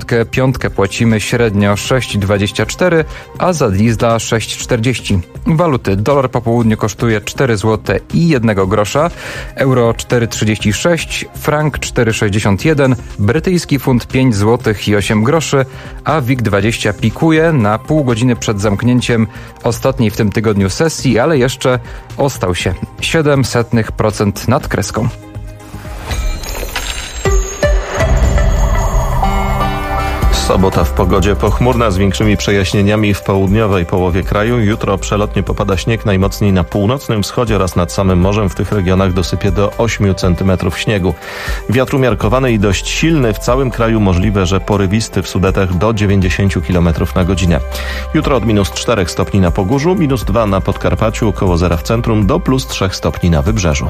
95 płacimy średnio 6,24, a za diesla 6,40. Waluty. Dolar po południu kosztuje 4 zł i 1 grosza, euro 4,36, frank 4,61, brytyjski funt 5 zł i 8 groszy, a WIG20 pikuje na pół godziny przed zamknięciem ostatniej w tym tygodniu sesji, ale jeszcze ostał się 0,07% nad kreską. Sobota w pogodzie pochmurna z większymi przejaśnieniami w południowej połowie kraju. Jutro przelotnie popada śnieg, najmocniej na północnym wschodzie oraz nad samym morzem. W tych regionach dosypie do 8 cm śniegu. Wiatr umiarkowany i dość silny w całym kraju, możliwe, że porywisty w Sudetach do 90 km na godzinę. Jutro od -4 stopni na Pogórzu, -2 na Podkarpaciu, koło zera w centrum, do +3 stopni na Wybrzeżu.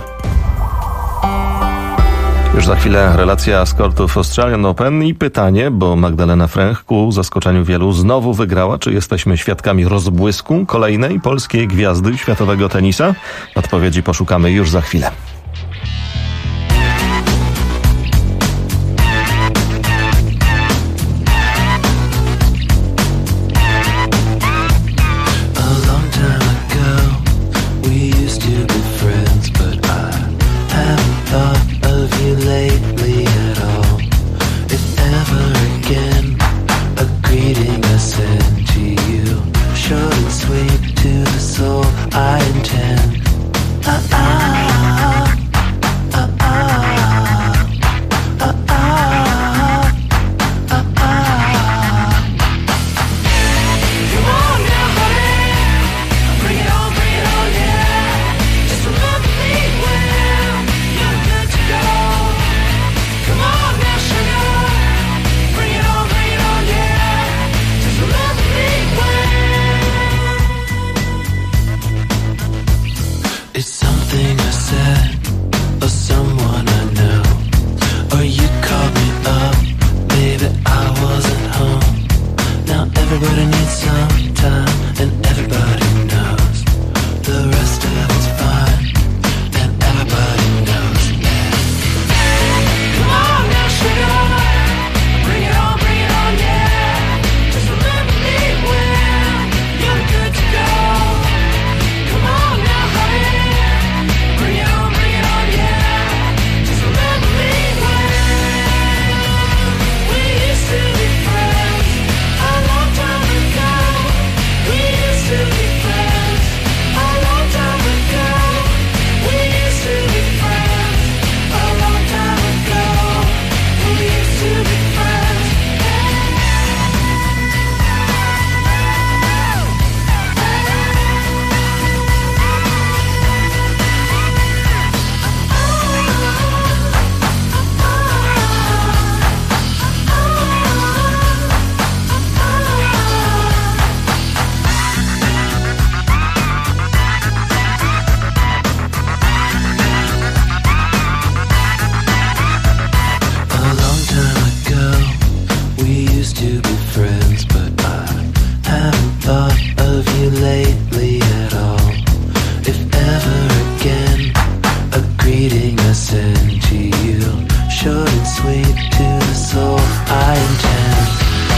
Już za chwilę relacja z kortów Australian Open i pytanie, bo Magdalena Fręch ku zaskoczeniu wielu znowu wygrała. Czy jesteśmy świadkami rozbłysku kolejnej polskiej gwiazdy światowego tenisa? Odpowiedzi poszukamy już za chwilę. Short and sweet to the soul I intend. ready to yield, short and sweet to the soul I enchant.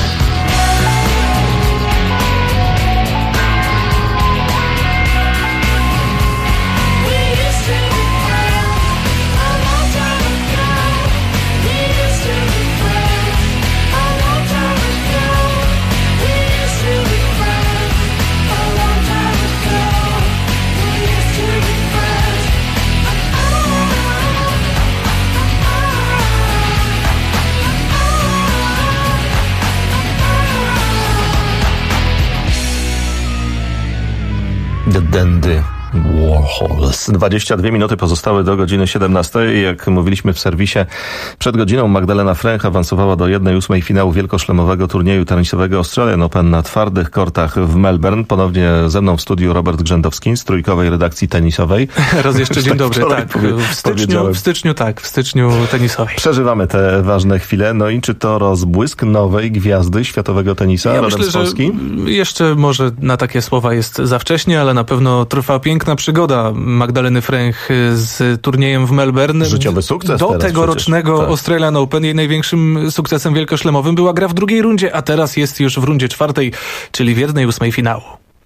The Dandy Warhols. 22 minuty pozostały do godziny 17. Jak mówiliśmy w serwisie przed godziną, Magdalena Fręch awansowała do 1/8 finału wielkoszlemowego turnieju tenisowego Australian Open na twardych kortach w Melbourne. Ponownie ze mną w studiu Robert Grzędowski z trójkowej redakcji tenisowej. Raz jeszcze dzień dobry, tak. W styczniu tenisowej. Przeżywamy te ważne chwile. No i czy to rozbłysk nowej gwiazdy światowego tenisa? Ja myślę, że jeszcze może na takie słowa jest za wcześnie, ale na pewno trwa piękna przygoda Magdaleny Fręch z turniejem w Melbourne. Życiowy sukces. Do tegorocznego tak. Australian Open jej największym sukcesem wielkoszlemowym była gra w drugiej rundzie, a teraz jest już w rundzie czwartej, czyli w 1/8 finału.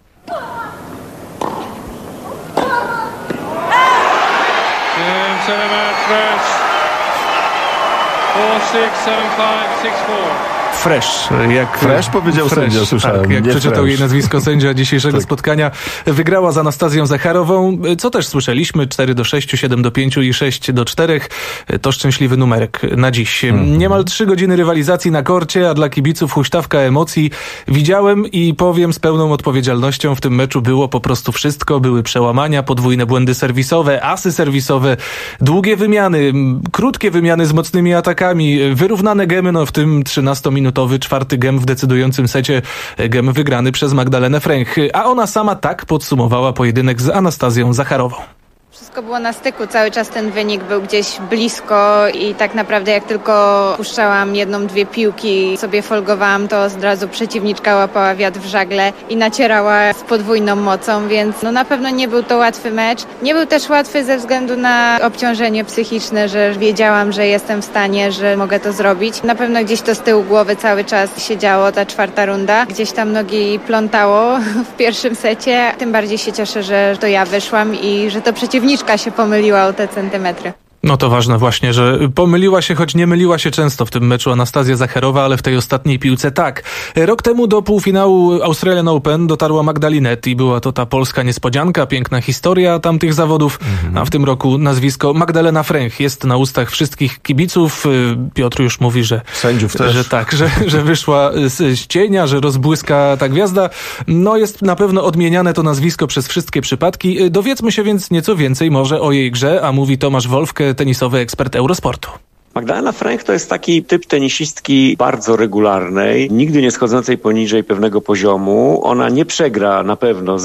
Fresh, jak Fresh powiedział sędzia, słyszałem. Tak, jak przeczytał Fresh. jej nazwisko sędzia dzisiejszego spotkania. Wygrała z Anastazją Zacharową, co też słyszeliśmy, 4-6, 7-5 i 6-4. To szczęśliwy numerek na dziś. Niemal 3 godziny rywalizacji na korcie, a dla kibiców huśtawka emocji. Widziałem i powiem z pełną odpowiedzialnością, w tym meczu było po prostu wszystko. Były przełamania, podwójne błędy serwisowe, asy serwisowe, długie wymiany, krótkie wymiany z mocnymi atakami, wyrównane gemy, no w tym 13-minutowy czwarty gem w decydującym secie, gem wygrany przez Magdalenę Fręch, a ona sama tak podsumowała pojedynek z Anastazją Zacharową. Wszystko było na styku, cały czas ten wynik był gdzieś blisko i tak naprawdę jak tylko puszczałam 1-2 piłki, sobie folgowałam, to od razu przeciwniczka łapała wiatr w żagle i nacierała z podwójną mocą, więc no na pewno nie był to łatwy mecz. Nie był też łatwy ze względu na obciążenie psychiczne, że wiedziałam, że jestem w stanie, że mogę to zrobić. Na pewno gdzieś to z tyłu głowy cały czas się działo, ta czwarta runda. Gdzieś tam nogi plątało w pierwszym secie. Tym bardziej się cieszę, że to ja wyszłam i że to przeciwniczka się pomyliła o te centymetry. No to ważne właśnie, że pomyliła się, choć nie myliła się często w tym meczu Anastazja Zacharowa, ale w tej ostatniej piłce tak. Rok temu do półfinału Australian Open dotarła Magda Linette i była to ta polska niespodzianka, piękna historia tamtych zawodów, a w tym roku nazwisko Magdalena Fręch jest na ustach wszystkich kibiców. Piotr już mówi, że sędziów też. Że tak, że wyszła z cienia, że rozbłyska ta gwiazda. No jest na pewno odmieniane to nazwisko przez wszystkie przypadki. Dowiedzmy się więc nieco więcej może o jej grze, a mówi Tomasz Wolfke, tenisowy ekspert Eurosportu. Magdalena Fręch to jest taki typ tenisistki bardzo regularnej, nigdy nie schodzącej poniżej pewnego poziomu. Ona nie przegra na pewno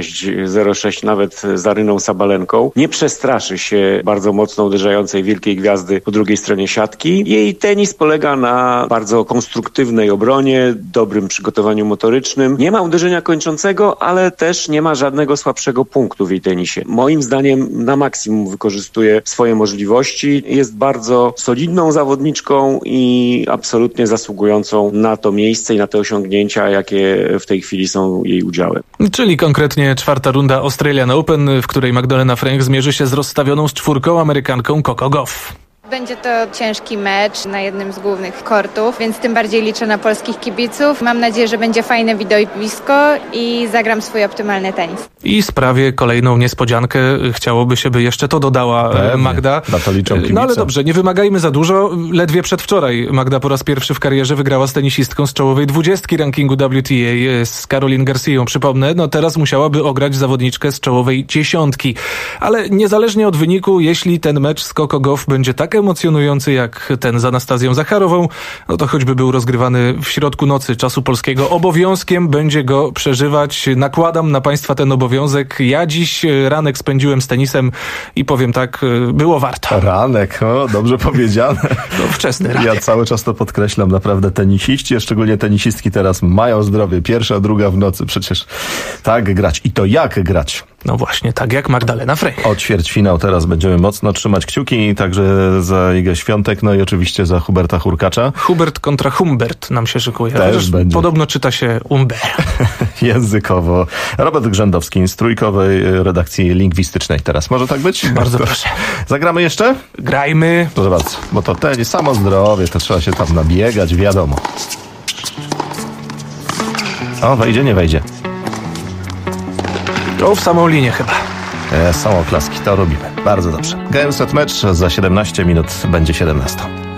0-6 nawet z Aryną Sabalenką. Nie przestraszy się bardzo mocno uderzającej wielkiej gwiazdy po drugiej stronie siatki. Jej tenis polega na bardzo konstruktywnej obronie, dobrym przygotowaniu motorycznym. Nie ma uderzenia kończącego, ale też nie ma żadnego słabszego punktu w jej tenisie. Moim zdaniem na maksimum wykorzystuje swoje możliwości. Jest bardzo solidną zawodniczką i absolutnie zasługującą na to miejsce i na te osiągnięcia, jakie w tej chwili są jej udziałem. Czyli konkretnie czwarta runda Australian Open, w której Magdalena Fręch zmierzy się z rozstawioną z czwórką Amerykanką Coco Gauff. Będzie to ciężki mecz na jednym z głównych kortów, więc tym bardziej liczę na polskich kibiców. Mam nadzieję, że będzie fajne widowisko i zagram swój optymalny tenis. I sprawię kolejną niespodziankę. Chciałoby się, by jeszcze to dodała Magda. Na to liczą kibice. No ale dobrze, nie wymagajmy za dużo. Ledwie przedwczoraj Magda po raz pierwszy w karierze wygrała z tenisistką z czołowej 20 rankingu WTA, z Caroline Garcją. Przypomnę, no teraz musiałaby ograć zawodniczkę z czołowej 10. Ale niezależnie od wyniku, jeśli ten mecz z Coco Gauff będzie tak emocjonujący jak ten z Anastazją Zacharową, no to choćby był rozgrywany w środku nocy czasu polskiego, obowiązkiem będzie go przeżywać. Nakładam na państwa ten obowiązek. Ja dziś ranek spędziłem z tenisem i powiem tak, było warto. Ranek, dobrze powiedziane. No, wczesny ranek. Ja cały czas to podkreślam, naprawdę tenisiści, a szczególnie tenisistki teraz mają zdrowie. Pierwsza, druga w nocy, przecież tak grać. I to jak grać. No właśnie, tak jak Magdalena Frey. O ćwierćfinał teraz będziemy mocno trzymać kciuki, także za Igę Świątek, no i oczywiście za Huberta Hurkacza. Hubert kontra Humbert nam się szykuje. Też będzie. Podobno czyta się Umber. Językowo. Robert Grzędowski z trójkowej redakcji lingwistycznej. Teraz może tak być? Bardzo proszę. Zagramy jeszcze? Grajmy. Proszę bardzo, bo to samo zdrowie, to trzeba się tam nabiegać, wiadomo. O, wejdzie, nie wejdzie. To w samą linię chyba. Są oklaski, to robimy. Bardzo dobrze. Game Set Match za 17 minut będzie 17.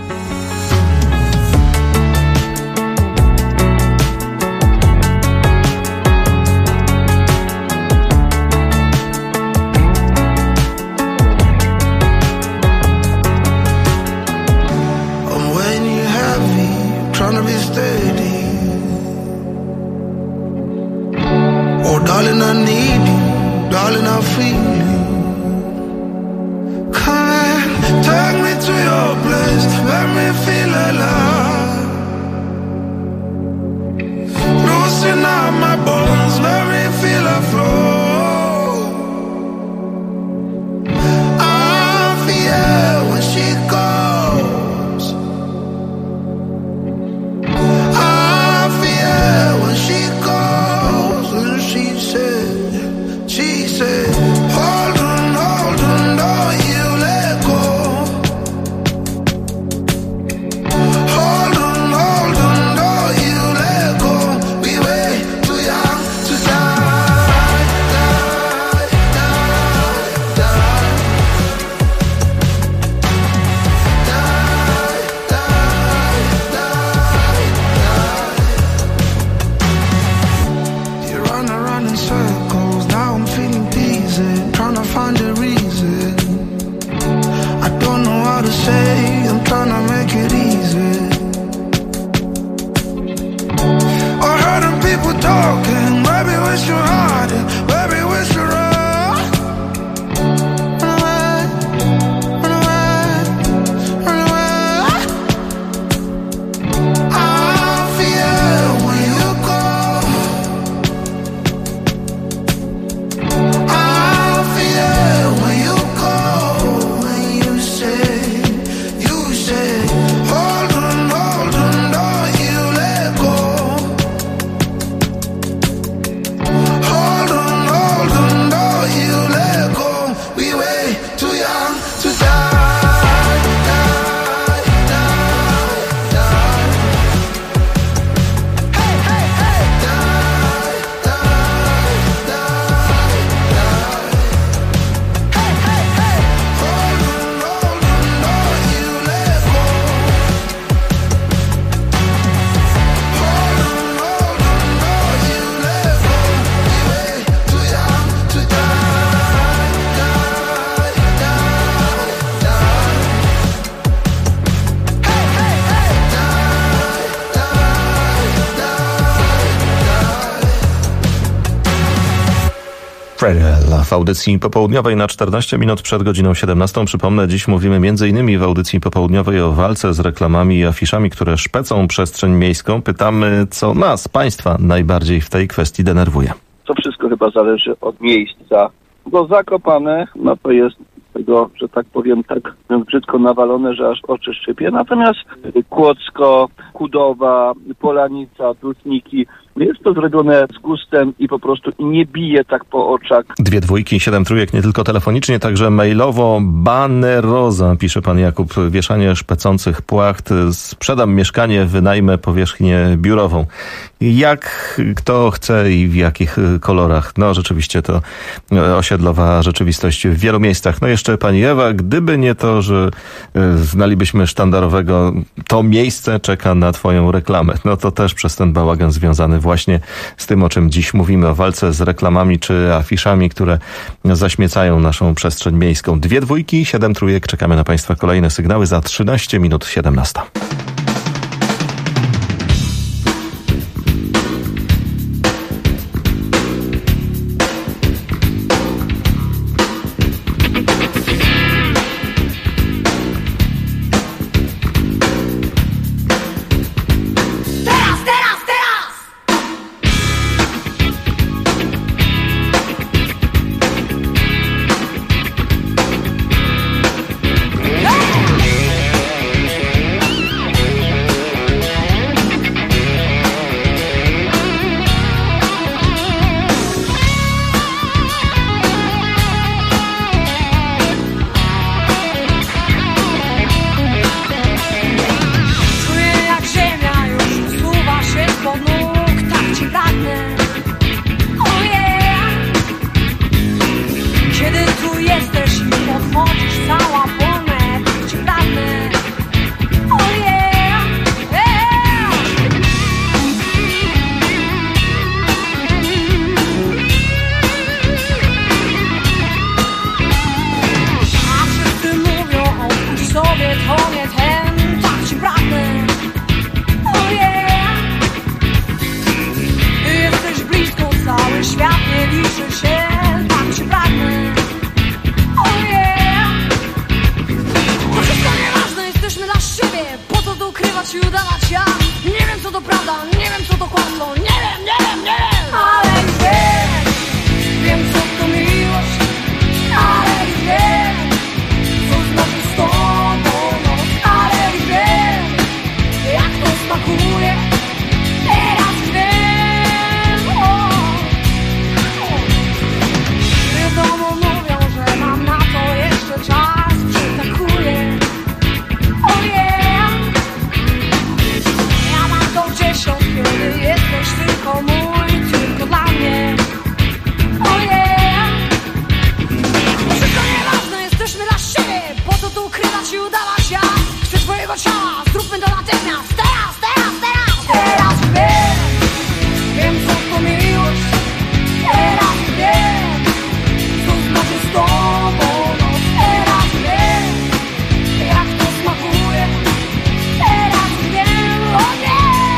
W audycji popołudniowej na 14 minut przed godziną 17. Przypomnę, dziś mówimy m.in. w audycji popołudniowej o walce z reklamami i afiszami, które szpecą przestrzeń miejską. Pytamy, co nas, państwa, najbardziej w tej kwestii denerwuje. To wszystko chyba zależy od miejsca, bo Zakopane, no to jest tego, że tak powiem, tak brzydko nawalone, że aż oczy szczypie. Natomiast Kłodzko, Kudowa, Polanica, Dutniki, jest to zrobione z gustem i po prostu nie bije tak po oczach. 2 dwójki, 7 trójek, nie tylko telefonicznie, także mailowo. Baneroza, pisze pan Jakub, wieszanie szpecących płacht. Sprzedam mieszkanie, wynajmę powierzchnię biurową. Jak kto chce i w jakich kolorach. No rzeczywiście to osiedlowa rzeczywistość w wielu miejscach. No jeszcze pani Ewa, gdyby nie to, że znalibyśmy sztandarowego, to miejsce czeka na twoją reklamę. No to też przez ten bałagan związany właśnie z tym, o czym dziś mówimy, o walce z reklamami czy afiszami, które zaśmiecają naszą przestrzeń miejską. 2 dwójki, 7 trójek. Czekamy na państwa kolejne sygnały za 13 minut 17. to nie ten, tak ci pragnę. Oh yeah. Jesteś blisko, cały świat nie liczy się, tak ci pragnę. Oh yeah. To wszystko nieważne, jesteśmy dla siebie. Po co to ukrywać i udawać? Ja nie wiem co to prawda, nie wiem co to kłamstwo. Nie wiem. Ale wiem co to miłość. Ale wiem co znaczy z tobą noc. Ale wiem jak to smakuje. Teraz wiem. Wiadomo mówią, że mam na to jeszcze czas. Przytakuję. Oh yeah. Ja mam to gdzieś od kiedy jesteś tylko mój, tylko dla mnie. Oh yeah. To wszystko nieważne, jesteśmy dla siebie. Po co tu ukrywać i udawać? Ja chcę twojego ciała, zróbmy to natychmiast. Teraz wiem co to miłość. Teraz wiem co znaczy z tobą noc. Teraz wiem jak to smakuje. Teraz wiem, o nie.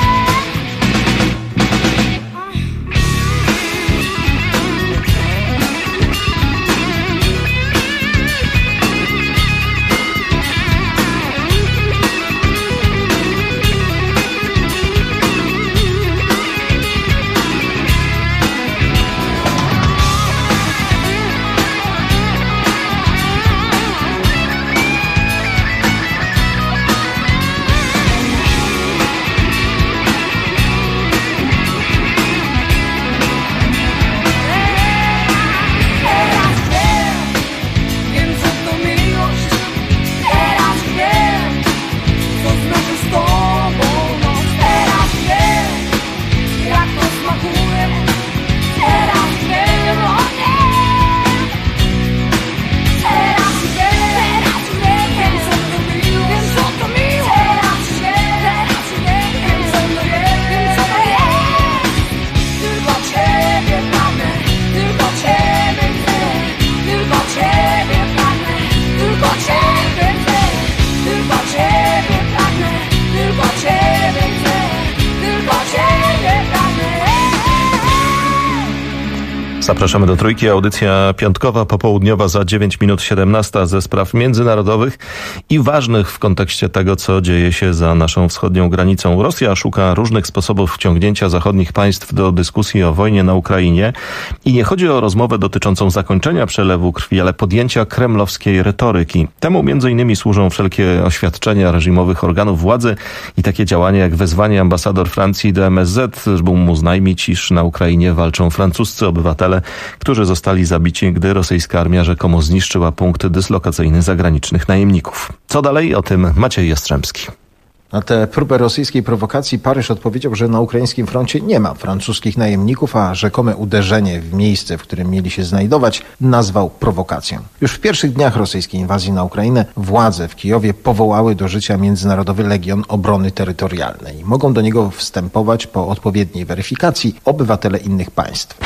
Zapraszamy do Trójki, audycja piątkowa, popołudniowa za 9 minut 17 ze spraw międzynarodowych i ważnych w kontekście tego, co dzieje się za naszą wschodnią granicą. Rosja szuka różnych sposobów wciągnięcia zachodnich państw do dyskusji o wojnie na Ukrainie i nie chodzi o rozmowę dotyczącą zakończenia przelewu krwi, ale podjęcia kremlowskiej retoryki. Temu między innymi służą wszelkie oświadczenia reżimowych organów władzy i takie działania jak wezwanie ambasador Francji do MSZ, żeby mu oznajmić, iż na Ukrainie walczą francuscy obywatele, którzy zostali zabici, gdy rosyjska armia rzekomo zniszczyła punkt dyslokacyjny zagranicznych najemników. Co dalej? O tym Maciej Jastrzębski. Na tę próbę rosyjskiej prowokacji Paryż odpowiedział, że na ukraińskim froncie nie ma francuskich najemników, a rzekome uderzenie w miejsce, w którym mieli się znajdować, nazwał prowokacją. Już w pierwszych dniach rosyjskiej inwazji na Ukrainę władze w Kijowie powołały do życia Międzynarodowy Legion Obrony Terytorialnej. Mogą do niego wstępować po odpowiedniej weryfikacji obywatele innych państw.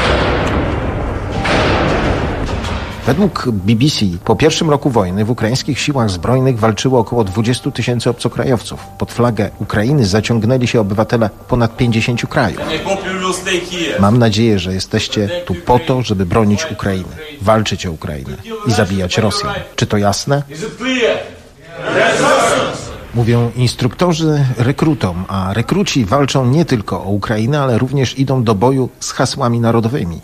Według BBC po pierwszym roku wojny w ukraińskich siłach zbrojnych walczyło około 20 000 obcokrajowców. Pod flagę Ukrainy zaciągnęli się obywatele ponad 50 krajów. Mam nadzieję, że jesteście tu po to, żeby bronić Ukrainy, walczyć o Ukrainę i zabijać Rosjan. Czy to jasne? Mówią instruktorzy rekrutom, a rekruci walczą nie tylko o Ukrainę, ale również idą do boju z hasłami narodowymi.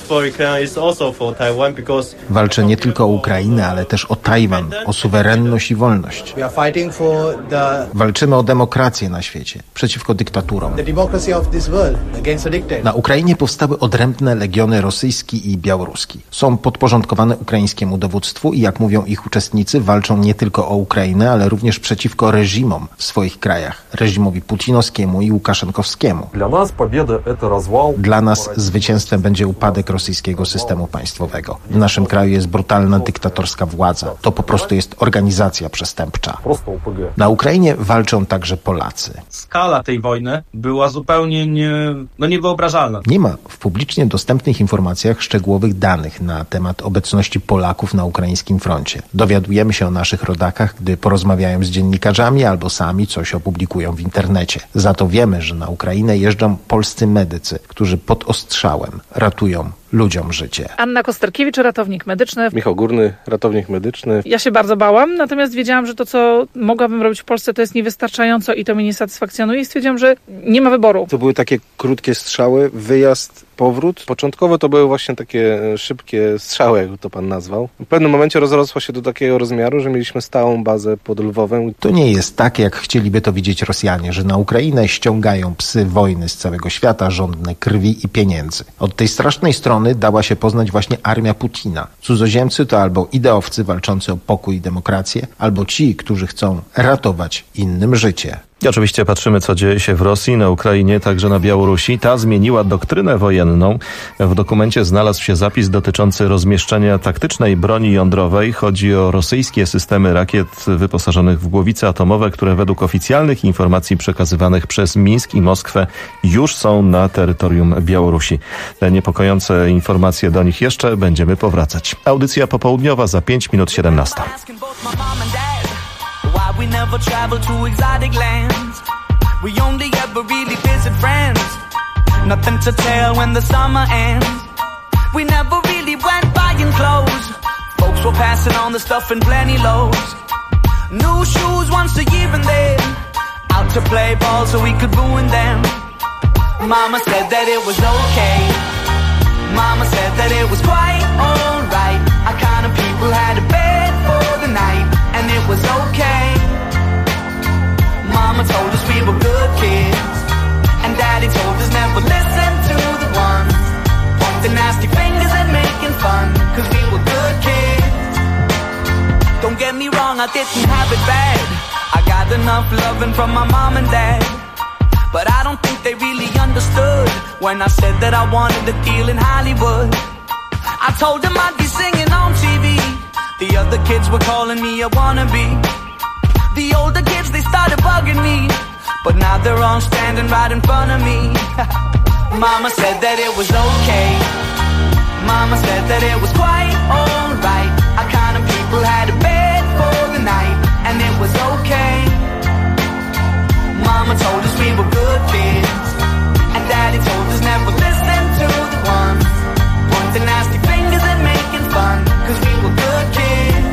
Walczę nie tylko o Ukrainę, ale też o Tajwan, o suwerenność i wolność. Walczymy o demokrację na świecie, przeciwko dyktaturom. Na Ukrainie powstały odrębne legiony rosyjski i białoruski. Są podporządkowane ukraińskiemu dowództwu i jak mówią ich uczestnicy, walczą nie tylko o Ukrainę, ale również przeciwko reżimom w swoich krajach, reżimowi putinowskiemu i łukaszenkowskiemu. Dla nas zwycięstwem będzie upadek rosyjskiego systemu państwowego. W naszym kraju jest brutalna dyktatorska władza. To po prostu jest organizacja przestępcza. Na Ukrainie walczą także Polacy. Skala tej wojny była zupełnie niewyobrażalna. Nie ma w publicznie dostępnych informacjach szczegółowych danych na temat obecności Polaków na ukraińskim froncie. Dowiadujemy się o naszych rodakach, gdy porozmawiają z dziennikarzami albo sami coś opublikują w internecie. Za to wiemy, że na Ukrainę jeżdżą polscy medycy, którzy pod ostrzałem ratują ludziom życie. Anna Kosterkiewicz, ratownik medyczny. Michał Górny, ratownik medyczny. Ja się bardzo bałam, natomiast wiedziałam, że to, co mogłabym robić w Polsce, to jest niewystarczająco i to mnie nie satysfakcjonuje i stwierdziłam, że nie ma wyboru. To były takie krótkie strzały, wyjazd, powrót. Początkowo to były właśnie takie szybkie strzały, jak to pan nazwał. W pewnym momencie rozrosło się do takiego rozmiaru, że mieliśmy stałą bazę pod Lwowem. To nie jest tak, jak chcieliby to widzieć Rosjanie, że na Ukrainę ściągają psy wojny z całego świata, żądne krwi i pieniędzy. Od tej strasznej strony dała się poznać właśnie armia Putina. Cudzoziemcy to albo ideowcy walczący o pokój i demokrację, albo ci, którzy chcą ratować innym życie. I oczywiście patrzymy, co dzieje się w Rosji, na Ukrainie, także na Białorusi. Ta zmieniła doktrynę wojenną. W dokumencie znalazł się zapis dotyczący rozmieszczenia taktycznej broni jądrowej. Chodzi o rosyjskie systemy rakiet wyposażonych w głowice atomowe, które według oficjalnych informacji przekazywanych przez Mińsk i Moskwę już są na terytorium Białorusi. Te niepokojące informacje, do nich jeszcze będziemy powracać. Audycja popołudniowa za 5:17. Why we never travel to exotic lands. We only ever really visit friends. Nothing to tell when the summer ends. We never really went buying clothes. Folks were passing on the stuff in plenty loads. New shoes once a year and then out to play ball so we could ruin them. Mama said that it was okay. Mama said that it was quite alright. Our kind of people had a bed for the night, and it was okay. Mama told us we were good kids, and Daddy told us never listen to the ones pointing nasty fingers and making fun, 'cause we were good kids. Don't get me wrong, I didn't have it bad. I got enough loving from my mom and dad, but I don't think they really understood when I said that I wanted a deal in Hollywood. I told them I'd be singing on TV. The other kids were calling me a wannabe. The older kids, they started bugging me, but now they're all standing right in front of me. Mama said that it was okay. Mama said that it was quite alright. Our kind of people had a bed for the night, and it was okay. Mama told us we were good kids, and Daddy told us never listen to the ones pointing nasty fingers and making fun, 'cause we were good kids.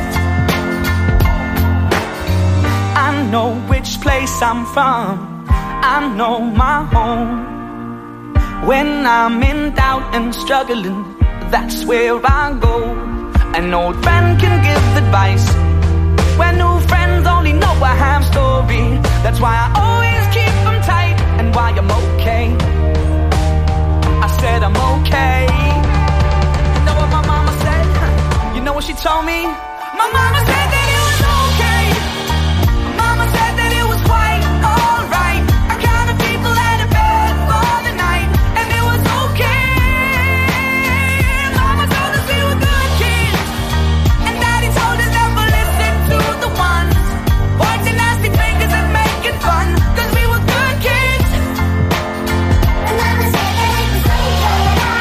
I know which place I'm from, I know my home. When I'm in doubt and struggling, that's where I go. An old friend can give advice when new friends only know a half story. That's why I always keep them tight, and why I'm okay. I said I'm okay. You know what my mama said? You know what she told me? My mama said that it was okay. Mama said that it was quite alright. Our kind of people had a bed for the night, and it was okay. Mama told us we were good kids, and Daddy told us never listen to the ones pointing nasty fingers and making fun, 'cause we were good kids. And Mama said that it was okay.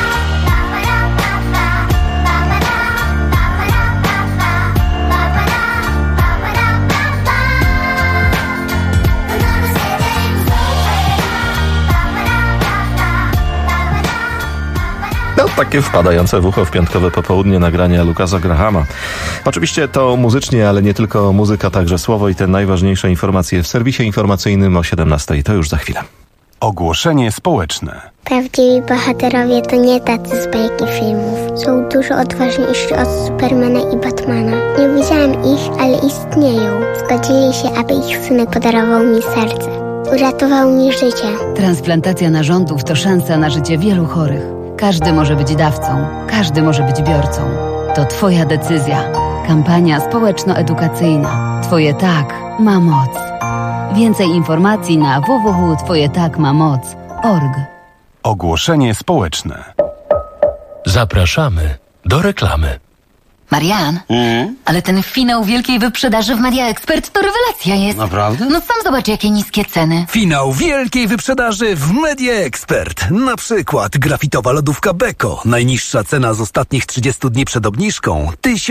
No, takie wpadające w ucho w piątkowe popołudnie nagrania Lucasa Grahama. Oczywiście to muzycznie, ale nie tylko muzyka, także słowo i te najważniejsze informacje w serwisie informacyjnym o 17:00. To już za chwilę. Ogłoszenie społeczne. Prawdziwi bohaterowie to nie tacy z bajki filmów. Są dużo odważniejsi od Supermana i Batmana. Nie widziałem ich, ale istnieją. Zgodzili się, aby ich synek podarował mi serce. Uratował mi życie. Transplantacja narządów to szansa na życie wielu chorych. Każdy może być dawcą, każdy może być biorcą. To Twoja decyzja. Kampania społeczno-edukacyjna. Twoje tak ma moc. Więcej informacji na www.twojetakmamoc.org. Ogłoszenie społeczne. Zapraszamy do reklamy. Marian, ale ten finał wielkiej wyprzedaży w Media Expert to rewelacja jest. Naprawdę? No sam zobacz, jakie niskie ceny. Finał wielkiej wyprzedaży w Media Expert. Na przykład grafitowa lodówka Beko. Najniższa cena z ostatnich 30 dni przed obniżką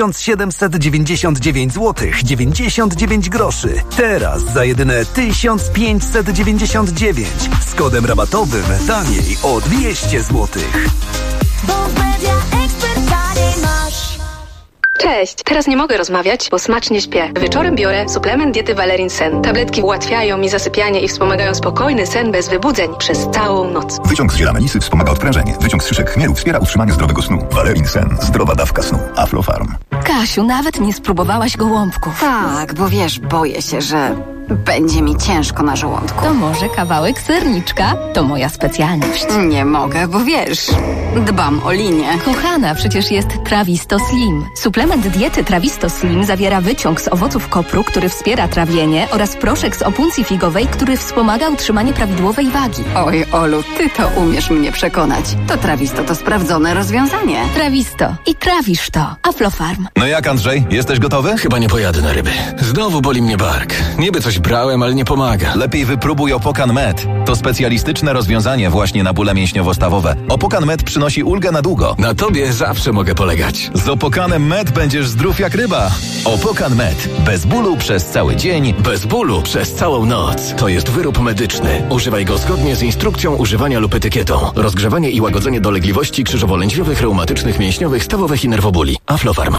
1799 zł 99 groszy. Teraz za jedyne 1599 z kodem rabatowym taniej o 200 zł. Bo w Media Expert taniej masz. Cześć, teraz nie mogę rozmawiać, bo smacznie śpię. Wieczorem biorę suplement diety Valerin Sen. Tabletki ułatwiają mi zasypianie i wspomagają spokojny sen bez wybudzeń przez całą noc. Wyciąg z ziela melisy wspomaga odprężenie. Wyciąg z szyszek chmielu wspiera utrzymanie zdrowego snu. Valerin Sen. Zdrowa dawka snu. Aflofarm. Kasiu, nawet nie spróbowałaś gołąbków. Tak, bo wiesz, boję się, że będzie mi ciężko na żołądku. To może kawałek serniczka? To moja specjalność. Nie mogę, bo wiesz, dbam o linię. Kochana, przecież jest Trawisto Slim. Suplement diety Trawisto Slim zawiera wyciąg z owoców kopru, który wspiera trawienie, oraz proszek z opuncji figowej, który wspomaga utrzymanie prawidłowej wagi. Oj, Olu, ty to umiesz mnie przekonać. To Trawisto to sprawdzone rozwiązanie. Trawisto. I trawisz to. Aflofarm. No jak, Andrzej? Jesteś gotowy? Chyba nie pojadę na ryby. Znowu boli mnie bark. Niby coś brałem, ale nie pomaga. Lepiej wypróbuj Opokan Med. To specjalistyczne rozwiązanie właśnie na bóle mięśniowo-stawowe. Opokan Med przynosi ulgę na długo. Na tobie zawsze mogę polegać. Z Opokanem Med będziesz zdrów jak ryba. Opokan Med. Bez bólu przez cały dzień. Bez bólu przez całą noc. To jest wyrób medyczny. Używaj go zgodnie z instrukcją używania lub etykietą. Rozgrzewanie i łagodzenie dolegliwości krzyżowo-lędźwiowych, reumatycznych, mięśniowych, stawowych i nerwobóli. Aflofarm.